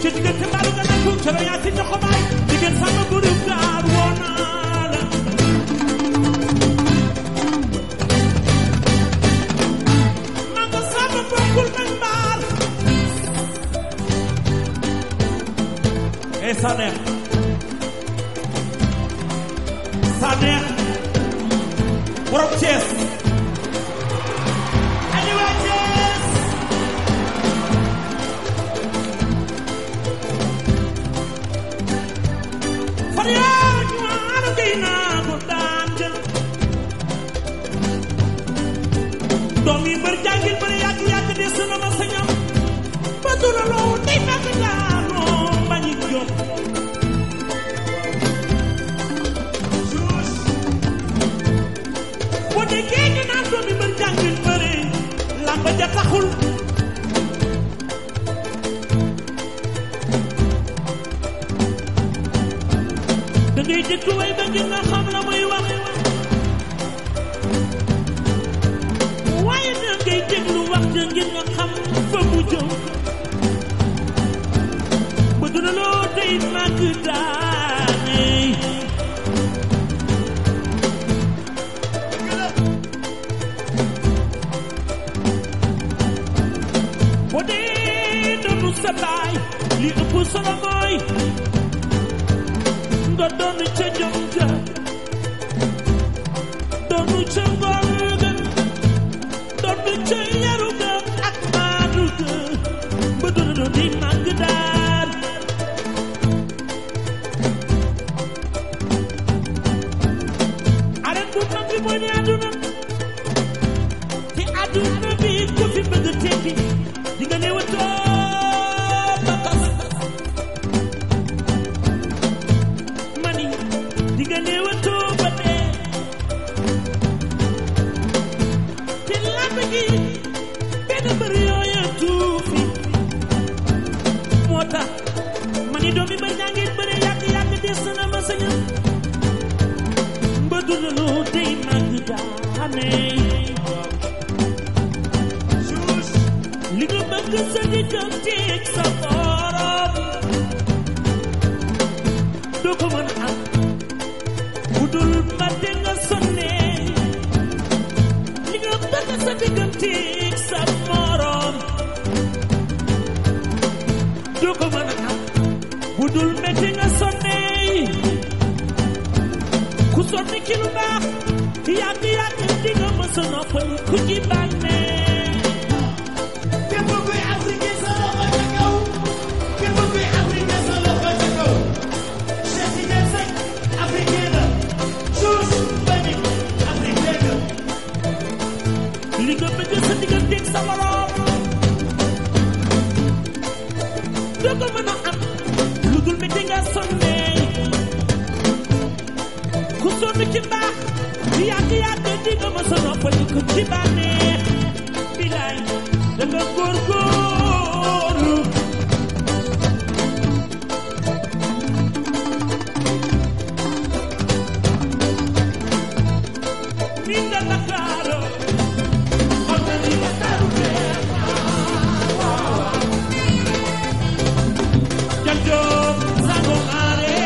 C: ci diggante mbaalu nga nekku coro yaa ci joxo baay diggante sama groupe gaar woonaa la nanga sama bokkul nañ mbaar e Sanex borom Thiès ani waa Thiès far yaa ñu ana kay naa ko daan jël doom yi mbër jàngil bëri yàgg des na ma sañam ba duraloo day fekk daanoo bañi jot boo déggee ñu naan doom yi mbër jàngil bëri làmb ja taxul da ngay déglu way ba ngir nga xam la muy wax waaye da ngay déglu wax ja ngir nga xam fa mu jëm ba duna loo tey màgg daane boo dee doonu sa baay li ëpp solo mooy nga doonu ca jom ja doonu ca ngor ga doonu ca yaru ga ak maanu ga ba duna loo tey màgg daal arène bu mag bi mooy ne àdduna te àdduna bi ku fi bëgg tekki di nga ne watoo ba tas mani di nga ne watoo ba dee te làmb gi benn bëri yooya tuufi moo tax mani doomi ba ñaa ngeen bëri yàgg des na ma sañam ba dundalu day màgg daane li nga bëgg sa digganteeg sa borom doo ko mën a am bu dul ba te nga sonnee li nga bëgg sa digganteeg sa morom doo ko mën a am bu dul metti nga sonnee ku sonni ci lu baax yàgg di nga mës a noppal ku ci bànnee li nga bëgg sa digganteeg sa morom doo ko mën a am lu dul metti nga sonnee ku sonn ci mbaax yàgg di nga mës a noppal ku ci bànneex bilaay da nga góorgóorlu ni nga Ndakaaru xam na ni Ndakaaru janjoo sango maare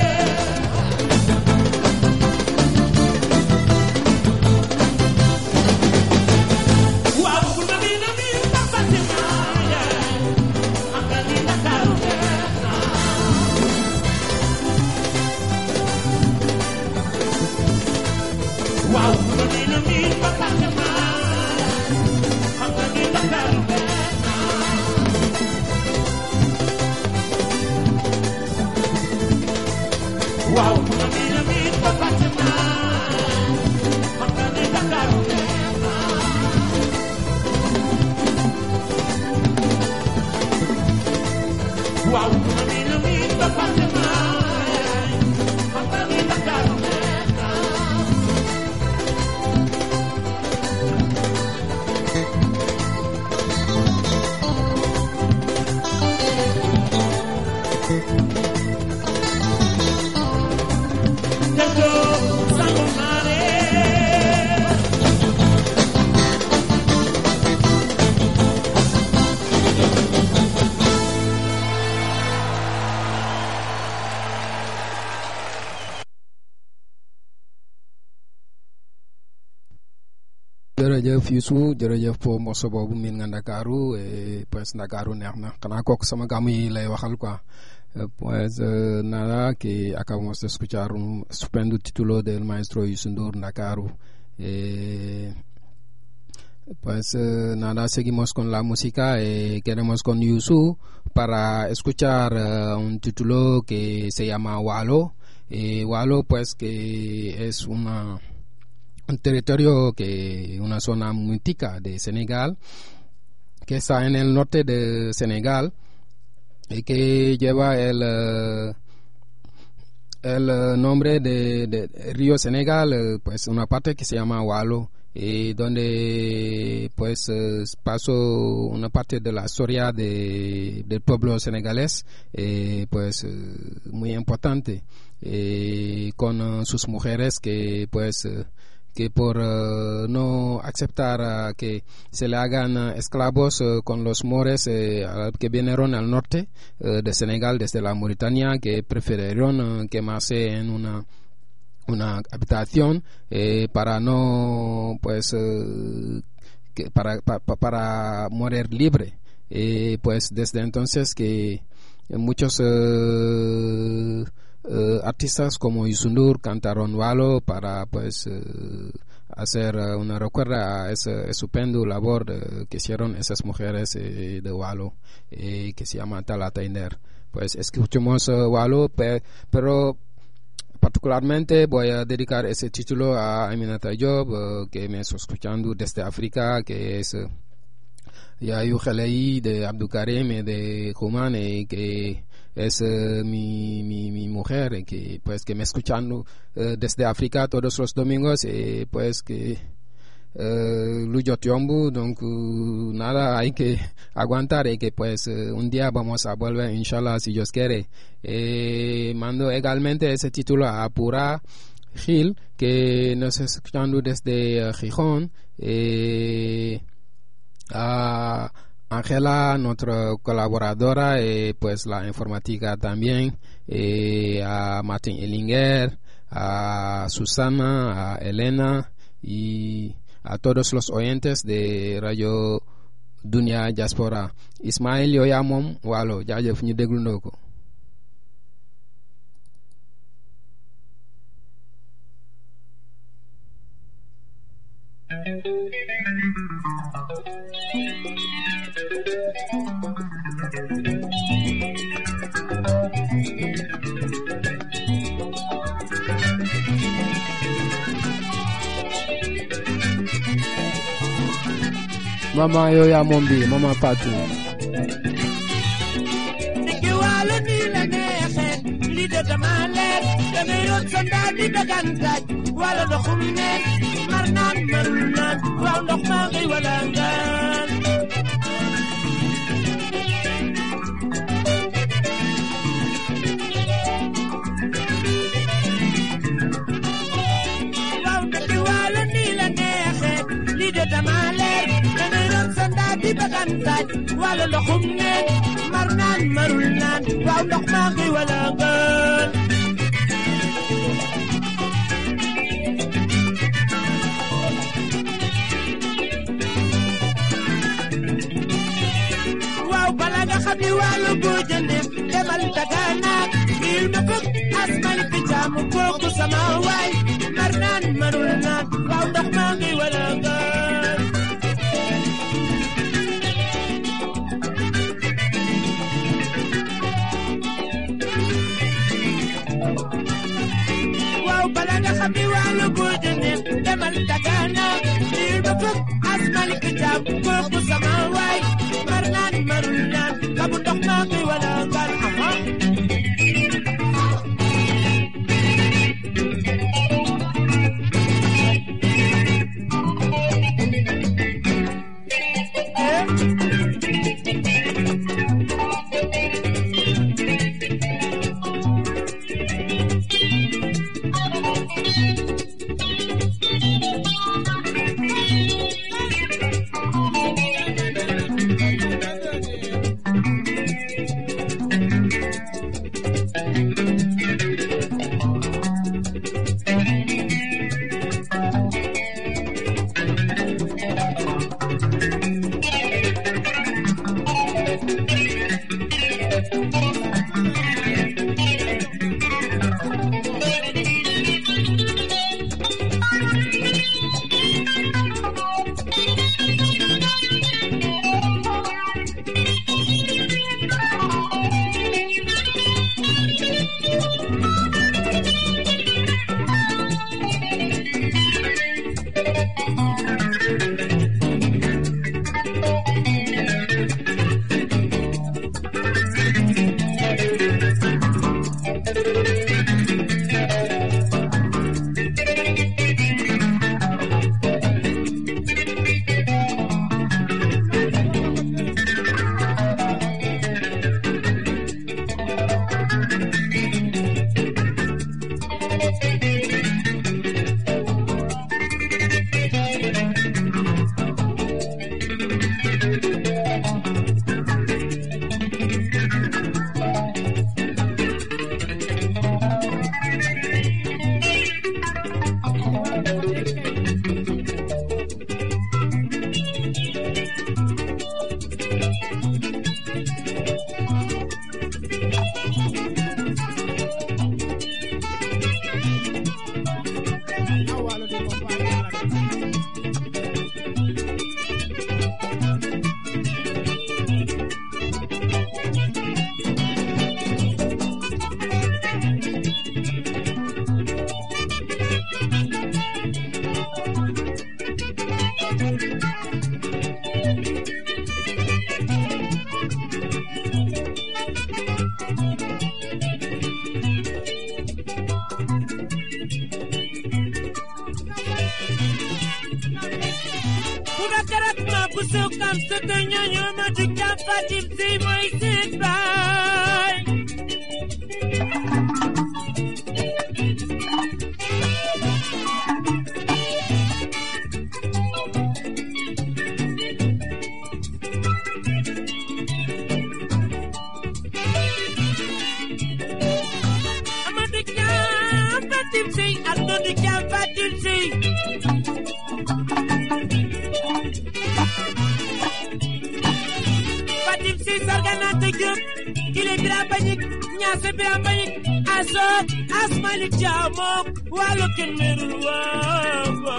C: waaw bu na mi babate maaya xam na ni Ndakaaru waaw bu na mi babate maaya xam na ni Ndakaaru waaw bu na mi babate maaya xam na ni Ndakaaru waaw bu na mi babate maaya xam na ni Ndakaaru
B: jërëjëf Youssou jërëjëf pour morceau boobu miin nga Ndakaaru et pues Ndakaaru neex na xanaa kooku sama gàmmu yi lay waxal quoi. Pues nada, que acabamos de escuchar un estupendo título del maestro Youssou Ndour, Ndakaaru. Pues nada, seguimos con la música y queremos con Youssou para escuchar un título que se llama Waalo. Waalo pues que es un territorio una zona muy tica de Senegal, que está en el norte de Senegal y que lleva el nombre de río Senegal, pues una parte que se llama Waalo, y donde pues pasó una parte de la historia del pueblo senegalés, pues muy importante, con sus mujeres que pues que por no aceptar que se le hagan esclavos con los mores que vinieron al norte de Senegal desde la Mauritania, que prefirieron quemarse en una habitación para no pues para morir libre. Pues desde entonces que muchos artistas como Youssou Ndour cantaron Waalo para pues hacer una recuerda a ese estupendo labor que hicieron esas mujeres de Waalo, que se llama Talataynder. Pues escuchemos Waalo, pero particularmente voy a dedicar ese título a Aminata Diop, que me está escuchando desde África, que es Yayu Khalei de Abdou Karim y de Juman, y que es mi mujer, y que pues que me escuchando desde África todos los domingos, y pues que Lujo Tiombu, donc nada, hay que aguantar y que pues un día vamos a volver, inshallah, si Dios quiere. Mando igualmente ese título a Pura Gil, que nos está escuchando desde Gijón, a Ángela, nuestra colaboradora, pues la informática también, a Martín Ellinger, a Susana, a Elena y a todos los oyentes de Radio Dunia Diaspora. Ismaël yow yaa moom Waalo, jaajëf ñu déglu ndoo ko. Mama yow yaa moom bi Mama Fatou.
A: Niki Waalo ni la neexee li de dama leer dangay root sa ndaa di dagantaaj Waalo ndoxum neen mar naan marul naan waaw ndox maa ngay walangaan. waaw niki Waalo ni la neexee li de dama leer dangay root sa ndaa di dagantaaj Waalo ndoxum neen mar naan marul naan waaw ndox maa ngay walangaan. Xadi Waalo boo jëndee demal Dagana il ma fëgg asmali bi jaamu kooku sama waay mar naan marul naan waaw ndox maa ngi walangaan. waaw bala nga xam ni Waalo boo jëndee demal Dagana il ma fëgg asmali bi jaamu kooku sama waay mar naan marul naan kabu ndox maa ngi walangaan.
C: Sogan sa ñooñu ma di jàpp Fatim si mooy seen baay Amadu jàpp Fatim si ak Dodu jàpp Fatim si Fatim si sarganante Diop kile bira bañik ñaase bira bañik asok asmalik jaamok walu kemerul waawa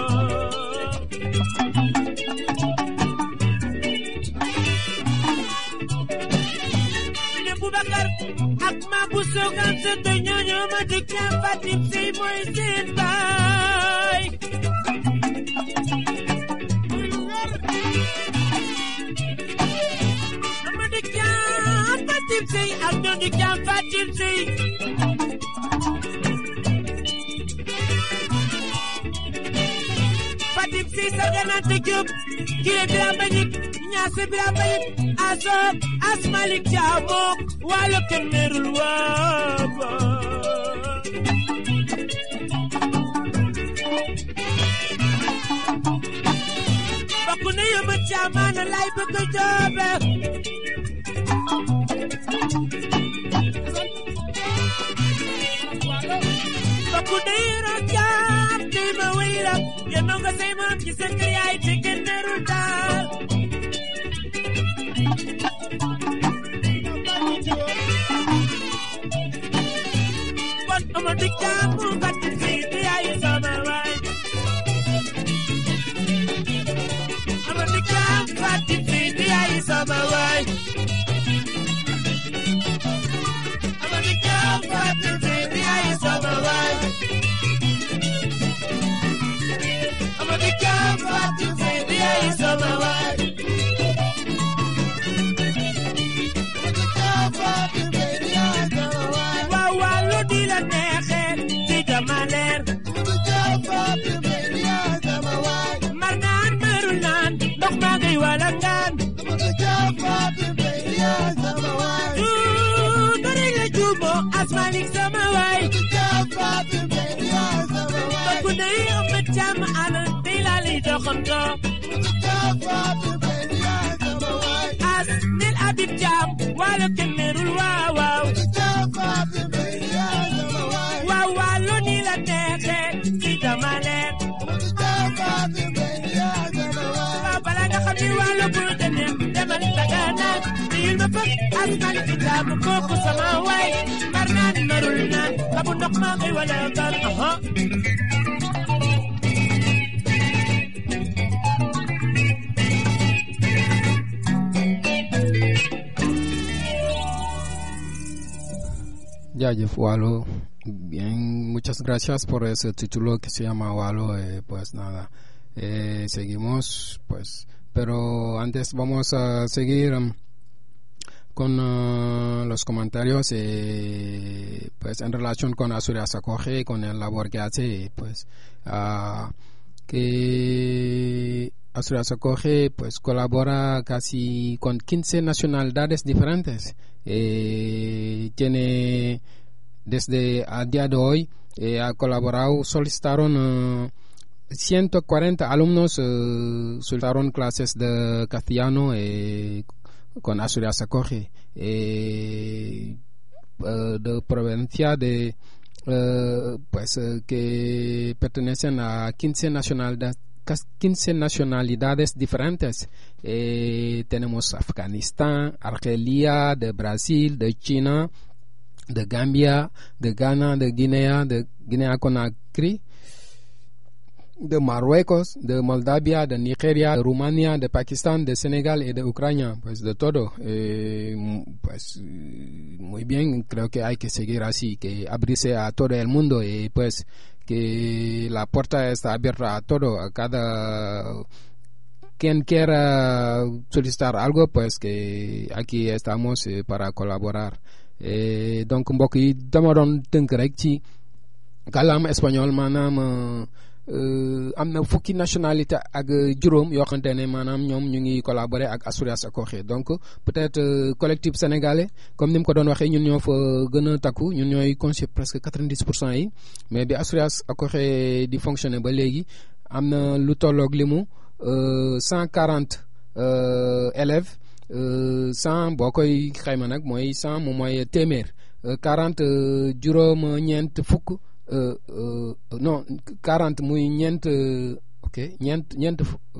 C: ne Boubacar ak ma bu sogan sa to ñooñu ma dik ña Fatim si mooy seen baay Fatim Sey ak Dodu Jam Fatim Sey Fatim Sey sarganante Diop kile bira bañik ñaase bira bañik asok asmalik jaamok walu kemerul waaba bakku ne yoma jaamana lay bëgg joobe Bakudero jam tima wira yanonga sema kisenge yai tekeneru dal What amadikamu katiti ai samawai Amadikamu katiti ai samawai Asmalik samawai Bakudai umat jam ala dilali dokonto As nil abib jam walo kemerul wawaw Wawalo nila tehe kita malen Wabalaga kami walo bultenem Deman tagana Dil mapag asmalik jam Koko samawai Marnan marulnan Kabundok magay wala kan Aha
B: Jaajëf Waalo bien muchas gracias por ese título que se llama Waalo pues nada seguimos pues pero antes vamos a seguir con los comentarios pues en relación con Asturias Acoge con el labor que hace pues que Asturias Acoge pues colabora casi con 15 nacionalidades diferentes tiene desde a día de hoy ha colaborado solicitaron 140 alumnos solicitaron clases de castellano con Asturias Acoge de provincia de pues que pertenecen a 15 nacionalidades diferentes tenemos Afganistán, Argelia, de Brasil, de China, de Gambia, de Ghana, de Guinea Conakry, de Marruecos, de Moldavia, de Nigeria, de Rumania, de Pakistán, de Senegal y de Ucrania, pues de todo. Pues muy bien, creo que hay que seguir así, que abrirse a todo el mundo y pues que la puerta está abierta a todo, a cada quien quiera solicitar algo, pues que aquí estamos para colaborar. Donc mbokk yi dama doon tënk rek ci kàllaama espagnol maanaam am na fukki nationalité ak juróom yoo xamante ne maanaam ñoom ñu ngi collaborer ak Asturias Akoxe donc peut-être collectif sénégalais comme ni mu ko doon waxee ñun ñoo fa gën a takku ñun ñooy constitué presque 90% yi mais bi Asturias Akoxe di fonctionner ba léegi am na lu tolloog limu 140 élèves 100 boo koy xayma nag mooy 100 moom mooy téeméer 40 juróom-ñeent fukk. Non 40 muy ñeent ok ñeent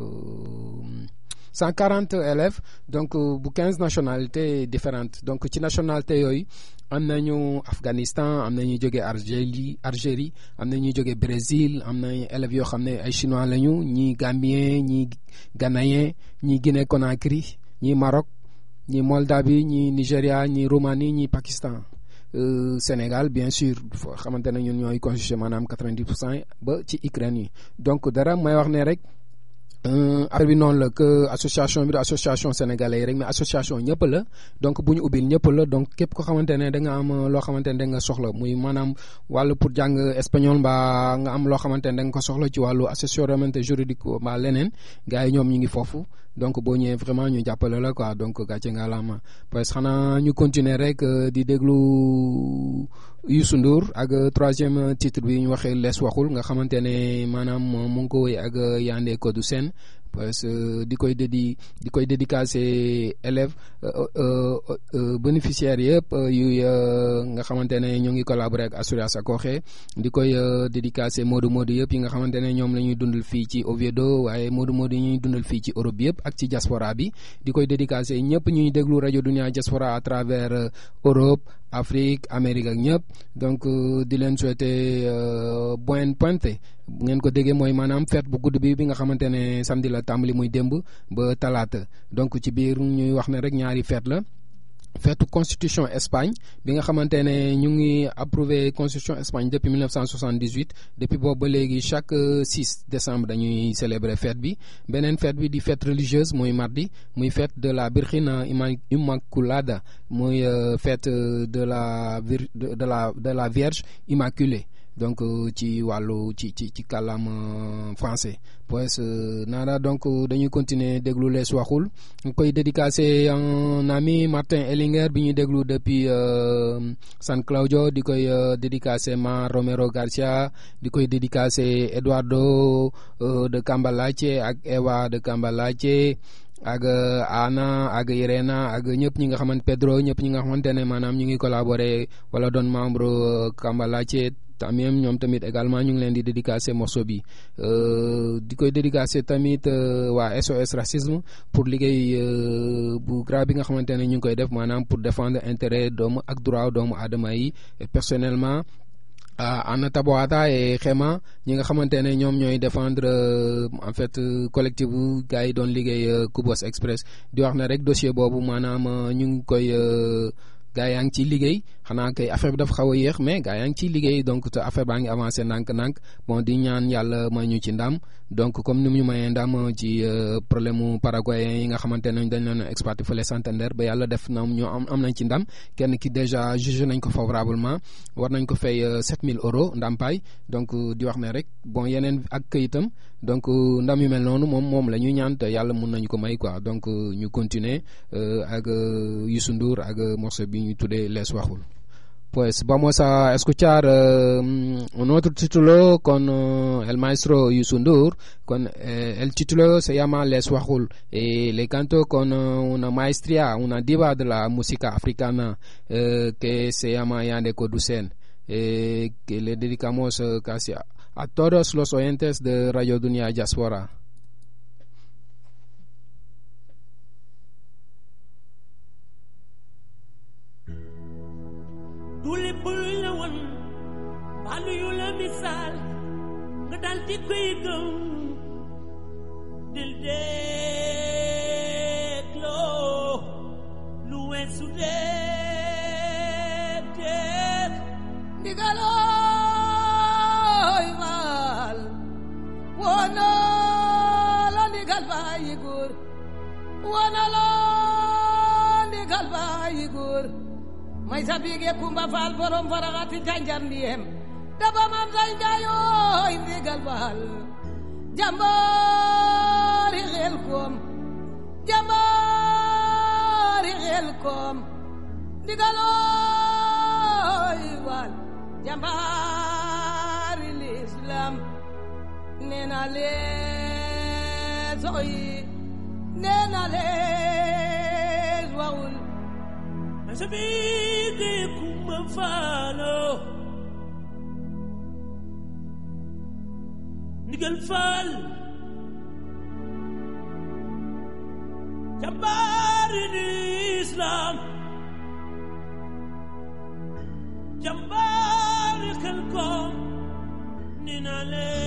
B: 140 élèves donc bu 15 nationalités différentes donc ci nationalité yooyu am nañu Afghanistan am na ñuy jógee Algérie am na ñuy jógee Brésil am na élèves yoo xam ne ay chinois lañu ñii Gambien ñii Ghanéen ñii Guinée Conakry ñii Maroc ñii Moldavie ñii Nigéria ñii Roumanie ñii Pakistan. Sénégal bien sûr xamante ne ñun ñooy constitué maanaam 90% ba ci Ukraine yi donc dara may wax ne rek affaire bi noonu la que association bi du association sénégalais yi rek mais association ñëpp la donc bu ñu ubbil ñëpp la donc képp ko xamante ne da nga am loo xamante ne da nga soxla muy maanaam wàllu pour jàng espagnol mbaa nga am loo xamante ne da nga ko soxla ci wàllu assessoramento juridique mbaa leneen gars yi ñoom ñu ngi foofu donc boo ñëwee vraiment ñu jàppale la quoi donc gàcce nga laama parce que xanaa ñu continuer rek di déglu Youssou Ndour ak troisième titre bi ñu waxee lees waxul nga xamante ne maanaam mu ngi ko wéy ak Yandé Codou Sène parce que di koy dédicacer élèves bénéficiaires yëpp yu nga xamante ne ñoo ngi collaborer ak Asturias Akoxe di koy dédicacer Modou yëpp yi nga xamante ne ñoom la ñuy dundal fii ci Oviedo waaye Modou yi ñuy dundal fii ci Europe yëpp ak ci diaspora bi di koy dédicacer ñëpp ñuy déglu rajo Dunia diaspora à travers Europe Afrique Amérique ak ñëpp donc di leen souhaiter bonne pointe bu ngeen ko déggee mooy maanaam fête bu gudd bi nga xamante ne samedi la tàmbali muy démb ba talaata donc ci biir ñuy wax ne rek ñaari fête la feetu constitution Espagne bi nga xamante ne ñu ngi approuvé constitution Espagne depuis 1978 depuis boobu ba léegi chaque 6 décembre dañuy célébrer fête bi beneen fête bi di fête religieuse muy mardi muy fête de la Virgen Immaculada muy fête de la Vierge Immaculée donc ci wàllu ci kàllaama français pues nada donc dañuy continuer déglu lees waxul ñu koy dédicacer un ami Martin Ellinger bi ñuy déglu depuis San Claudio di koy dédicacer Ma Romero Garcia di koy dédicacer Eduardo de Cambalache ak Eva de Cambalache ak Ana ak Irena ak ñëpp ñi nga xamante Pedro ñëpp ñi nga xamante ne maanaam ñu ngi collaborer wala doon membre Cambalache tamit ñoom tamit également ñu ngi leen di dédicacer morceau bi di koy dédicacer tamit waa SOS racisme pour liggéey bu grave bi nga xamante ne ñu ngi koy def maanaam pour défendre intérêt doomu ak droit doomu aadama yi et personnellement Anna Taboata et Xema ñi nga xamante ne ñoom ñooy défendre en fait collectif bu gars yi doon liggéey Kubos Express di wax ne rek dossier boobu maanaam ñu ngi koy gaa yaa ngi ciy liggéey xanaa kay affaire bi dafa xaw a yéex mais gaa yaa ngi ciy liggéey donc te affaire baa ngi avancé ndànk-ndànk bon di ñaan yàlla may ñu ci ndam donc comme ni mu ñu mayee ndam ci problème mu paraguayen yi nga xamante ne dañ leen exploité fële Santander ba yàlla def na ñu am nañ ci ndam kenn ki déjà jugé nañ ko favorablement war nañ ko fay 7000 euros ndàmpaay donc di wax ne rek bon yeneen ak këyitam donc ndam yu mel noonu moom la ñuy ñaan te yàlla mun nañu ko may quoi donc ñu continuer ak Youssou Ndour ak morceau bi ñu tuddee lees waxul. Pues vamos a escuchar un otro título con el maestro Youssou Ndour. El título se llama Les Wahul. Le canto con una maestría, una diva de la música africana que se llama Yandé Codou Sène, que le dedicamos casi a todos los oyentes de Radio Dunia Diaspora.
C: du lépp luñ la won wàllu yu la misaal nga dal di koy gëm del dégloo lu weesu déet
E: ndigalooy maal woona la ndigal bàyyi góor woona la ndigal bàyyi góor may sa biige kumba faal borom faraxati janjan diyem daba mam say njaayoy ndigal faal jàmbaari xel koom jàmbaari xel koom ndigalooy faal jàmbaari l'islam nee na lees oyi nee na lees waxul
C: Sabige kuma falo Ndigal Fall Jàmbaari l'Islam jàmbaari xel koom ni na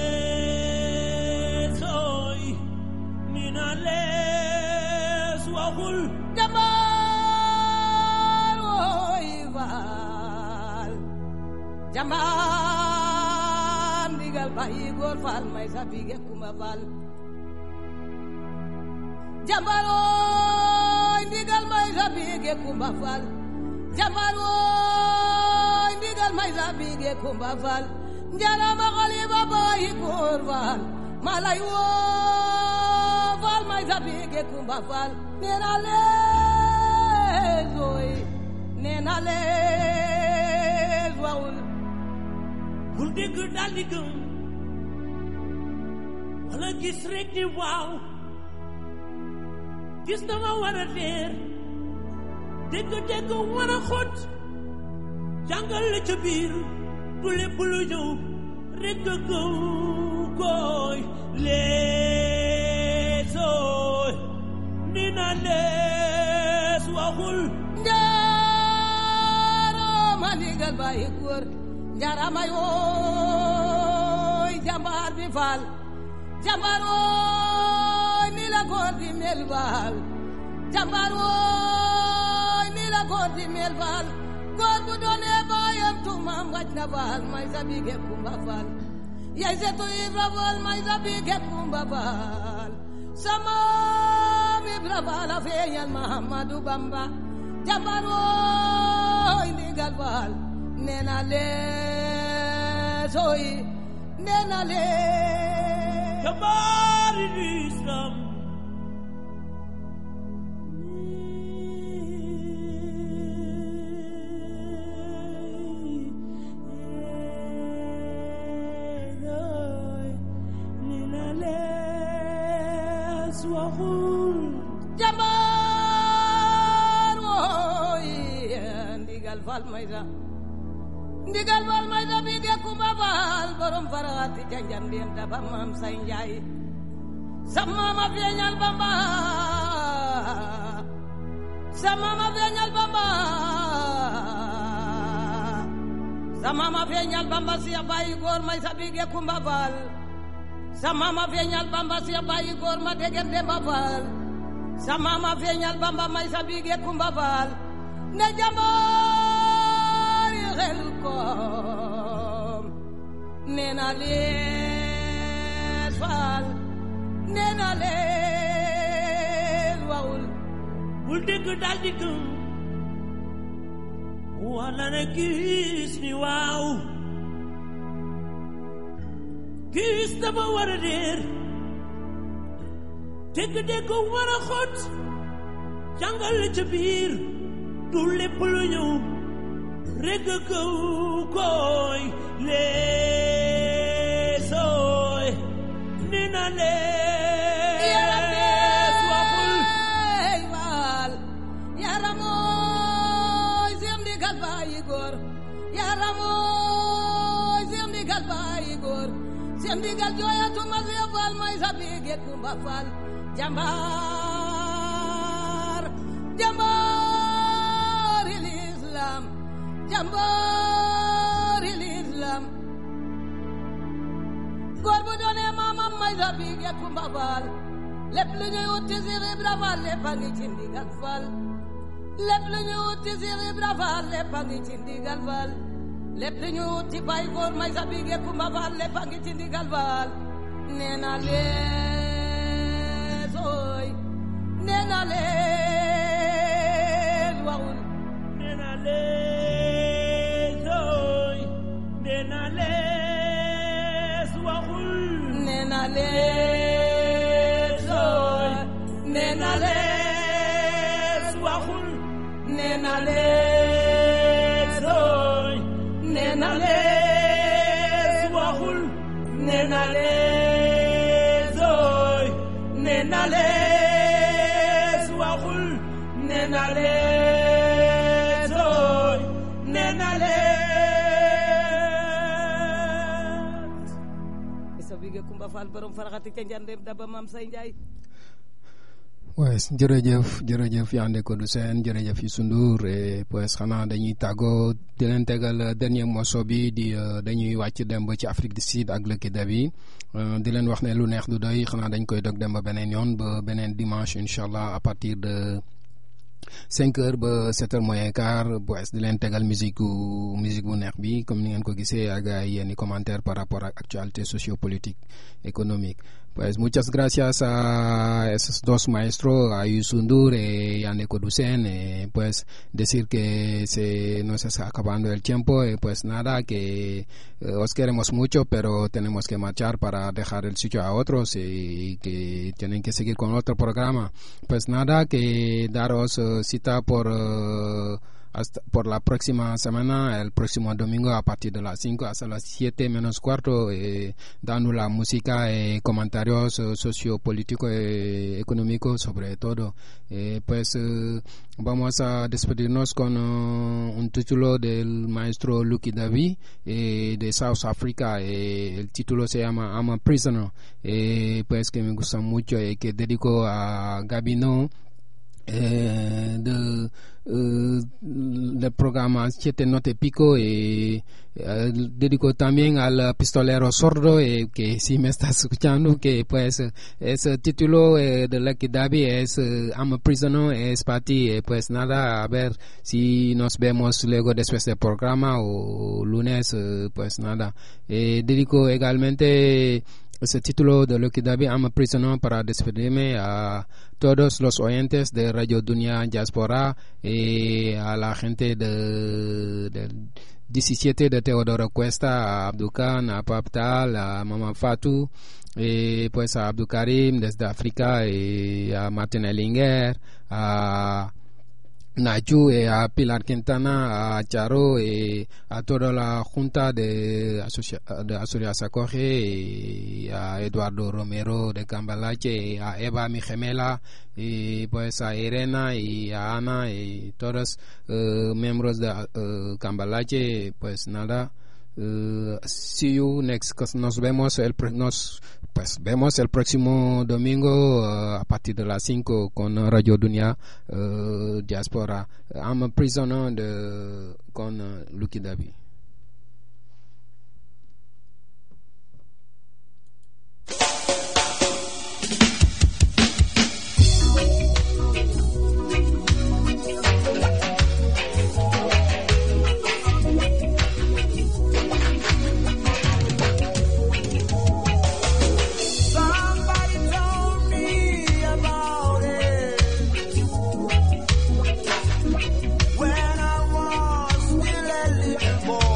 C: lees oy ni na lees waxul
E: jàmbaar ndigal bàyyi góor faal may sa bige kumba faal jàmbaar ooy ndigal may sa bige kumba faal jàmbaar ooy ndigal may sa bige kumba faal njarama xaliba bàyyi góor faal malay woo faal may sa bige kumba faal nee na lees ooy nee na lees waxul
C: bul dégg daal di gëm wala gis rek ni waaw gis dama war a leer dégg war a xóot jàngal la ca biir du lépp lu ñëw rek nga gëm koy leesooy ni na lees waxul
E: njaarama ndigal bàyyi góor njaarama yooy jàmbaar bi faal jàmbaar wooy ni la góor di mel faal jàmbaar wooy ni la góor di mel faal góor bu doonee baayam tuumam wàcc na faal may sa bige kumba faal yay setu Ibra Faal may sa bige kumba faal sama Ibra Faal a feeñal Mahamadu Bamba jàmbaar wooy ndigal faal nee na lees oy nee na lees
C: jàmbaari l'Islam ni na lees waxul
E: jàmbaar wooy ndigal faal may sa ndigal faal may sa bige kumba faal borom faraxati janjan ndeen daba maam say njaay sa maama feeñal Bamba sa maama feeñal Bamba sa maama feeñal Bamba siya bàyyi góor may sa bige kumba faal sa maama feeñal Bamba siya bàyyi góor ma degen Demba Faal sa maama feeñal Bamba may sa bige kumba faal ne jàmbaari xel koom nee na lees faal nee na lees waxul
C: bul dégg daal di gëm wala na gis ni waaw gis dama war a réer dégg war a xóot jàngal la ca biir du lépp lu ñëw rek nga kaw koy leesooy ni na lees waxul
E: waal yaramooy siem ndigal bàyyi góor yaramooy siem ndigal bàyyi góor siem ndigal jooyatuma siya faal may sa bige kumba faal jàmbaar jàmbaari l'Islam jàmbaari l'Islam góor bu doonee maamam may sa bige kumba faal lépp lu ñuy wut ci Seex Ibra Faal lépp a ngi ci ndigal faal lépp lu ñuy wut ci Seex Ibra Faal lépp a ngi ci ndigal faal lépp lu ñuy wut ci Baay Góor may sa bige kumba faal lépp a ngi ci ndigal faal nee na lees ooy nee na lees waxul
C: nee na lees ooy nee na lees
E: lees ooy nee na lees waxul nee na lees ooy nee na lees waxul nee na lees ooy nee na lees waxul nee na lees ooy nee na lees isa bige Kumba Fall borom faraxati ca njandeem daba Mam Say Njaay
B: Ouais, jërëjëf Yandé Codou Sène jërëjëf Youssou Ndour et pues xanaa dañuy tàggoo di leen tegal dernier morceau bi di dañuy wàcc dem ba ci Afrique du Sud ak Lucky Dube di leen wax ne lu neex du doy xanaa dañ koy dog dem ba beneen yoon ba beneen dimanche incha allah à partir de 5h ba 7h moins quart pues di leen tegal musique bu neex bi comme ni ngeen ko gisee ak ay yenn commentaire par rapport ak actualité sociopolitique économique. Pues muchas gracias a esos dos maestros, a Youssou Ndour y Yandé Codou Sène. Pues decir que nos está acabando el tiempo. Pues nada, que os queremos mucho, pero tenemos que marchar para dejar el sitio a otros y que tienen que seguir con otro programa. Pues nada, que daros cita por la próxima semana, el próximo domingo a partir de las 5 hasta las 7 menos cuarto, dando la música y comentarios sociopolíticos y económicos sobre todo. Pues vamos a despedirnos con un título del maestro Lucky Dube de South Africa. El título se llama I'm a Prisoner, pues que me gusta mucho y que dedico a Gabino del programa Siete Note Pico y dedico también al pistolero sordo que si me está escuchando que pues ese título de Lucky Dube es I'm a Prisoner, es para ti. Pues nada, a ver si nos vemos luego después del programa o lunes. Pues nada, dedico igualmente ese título de Lucky Dube, I'm a Prisoner, para despedirme a todos los oyentes de Radio Dunia Diaspora y a la gente del 17 de Teodoro Cuesta, a Abdukan, a Paptal, a Mama Fatou, pues a Abdul Karim desde África, y a Martin Ellinger, a Nayu, a Pilar Quintana, a Charo, a toda la junta de Asturias Acoge, y a Eduardo Romero de Cambalache, a Eva, mi gemela, y pues a Irena y a Ana y todos miembros de Cambalache. Pues nada, see you next. Nos vemos el próximo domingo a partir de las 5 con Radio Dunia Diaspora. I'm a Prisoner con Lucky Dube.
A: When I was still a little boy.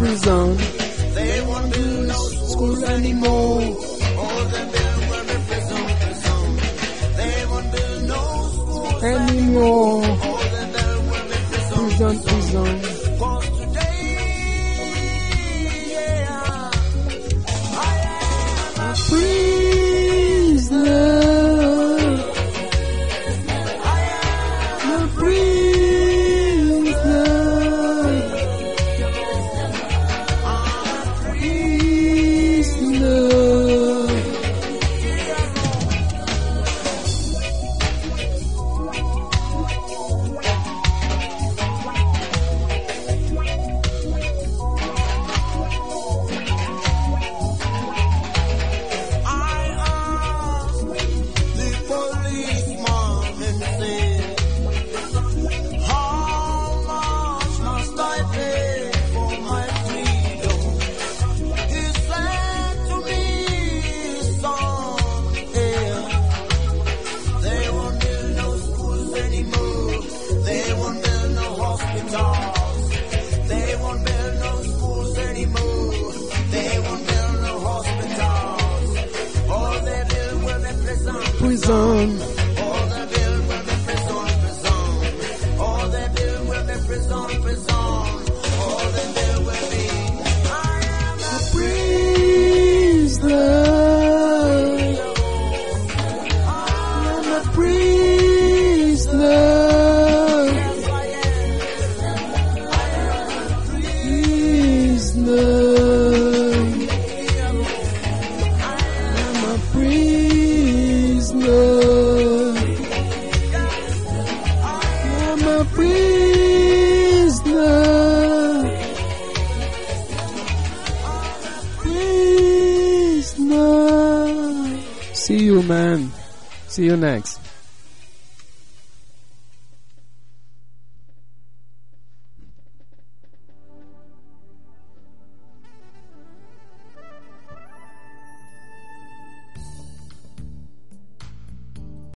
B: prison.
A: They won't build no schools anymore. All the build will be prison. They won't build no schools
B: Anymore.
A: All the build will be prison.
B: Prison.
A: Cause today, yeah, I am a
B: Prisoner. A prisoner.
A: the policeman and said, how much must I pay for my freedom? He said to me, son, they won't build no schools anymore. They won't build no hospitals. They won't build no schools anymore. They won't build no hospitals. All they build will be prison.
B: Prison.
A: All they build will be prison. All they build will be prison. All they build will be. I am a
B: Prisoner. I'm a prisoner. Prisoner. I'm a prisoner. I'm a prisoner. Prisoner. See you, man. See you next.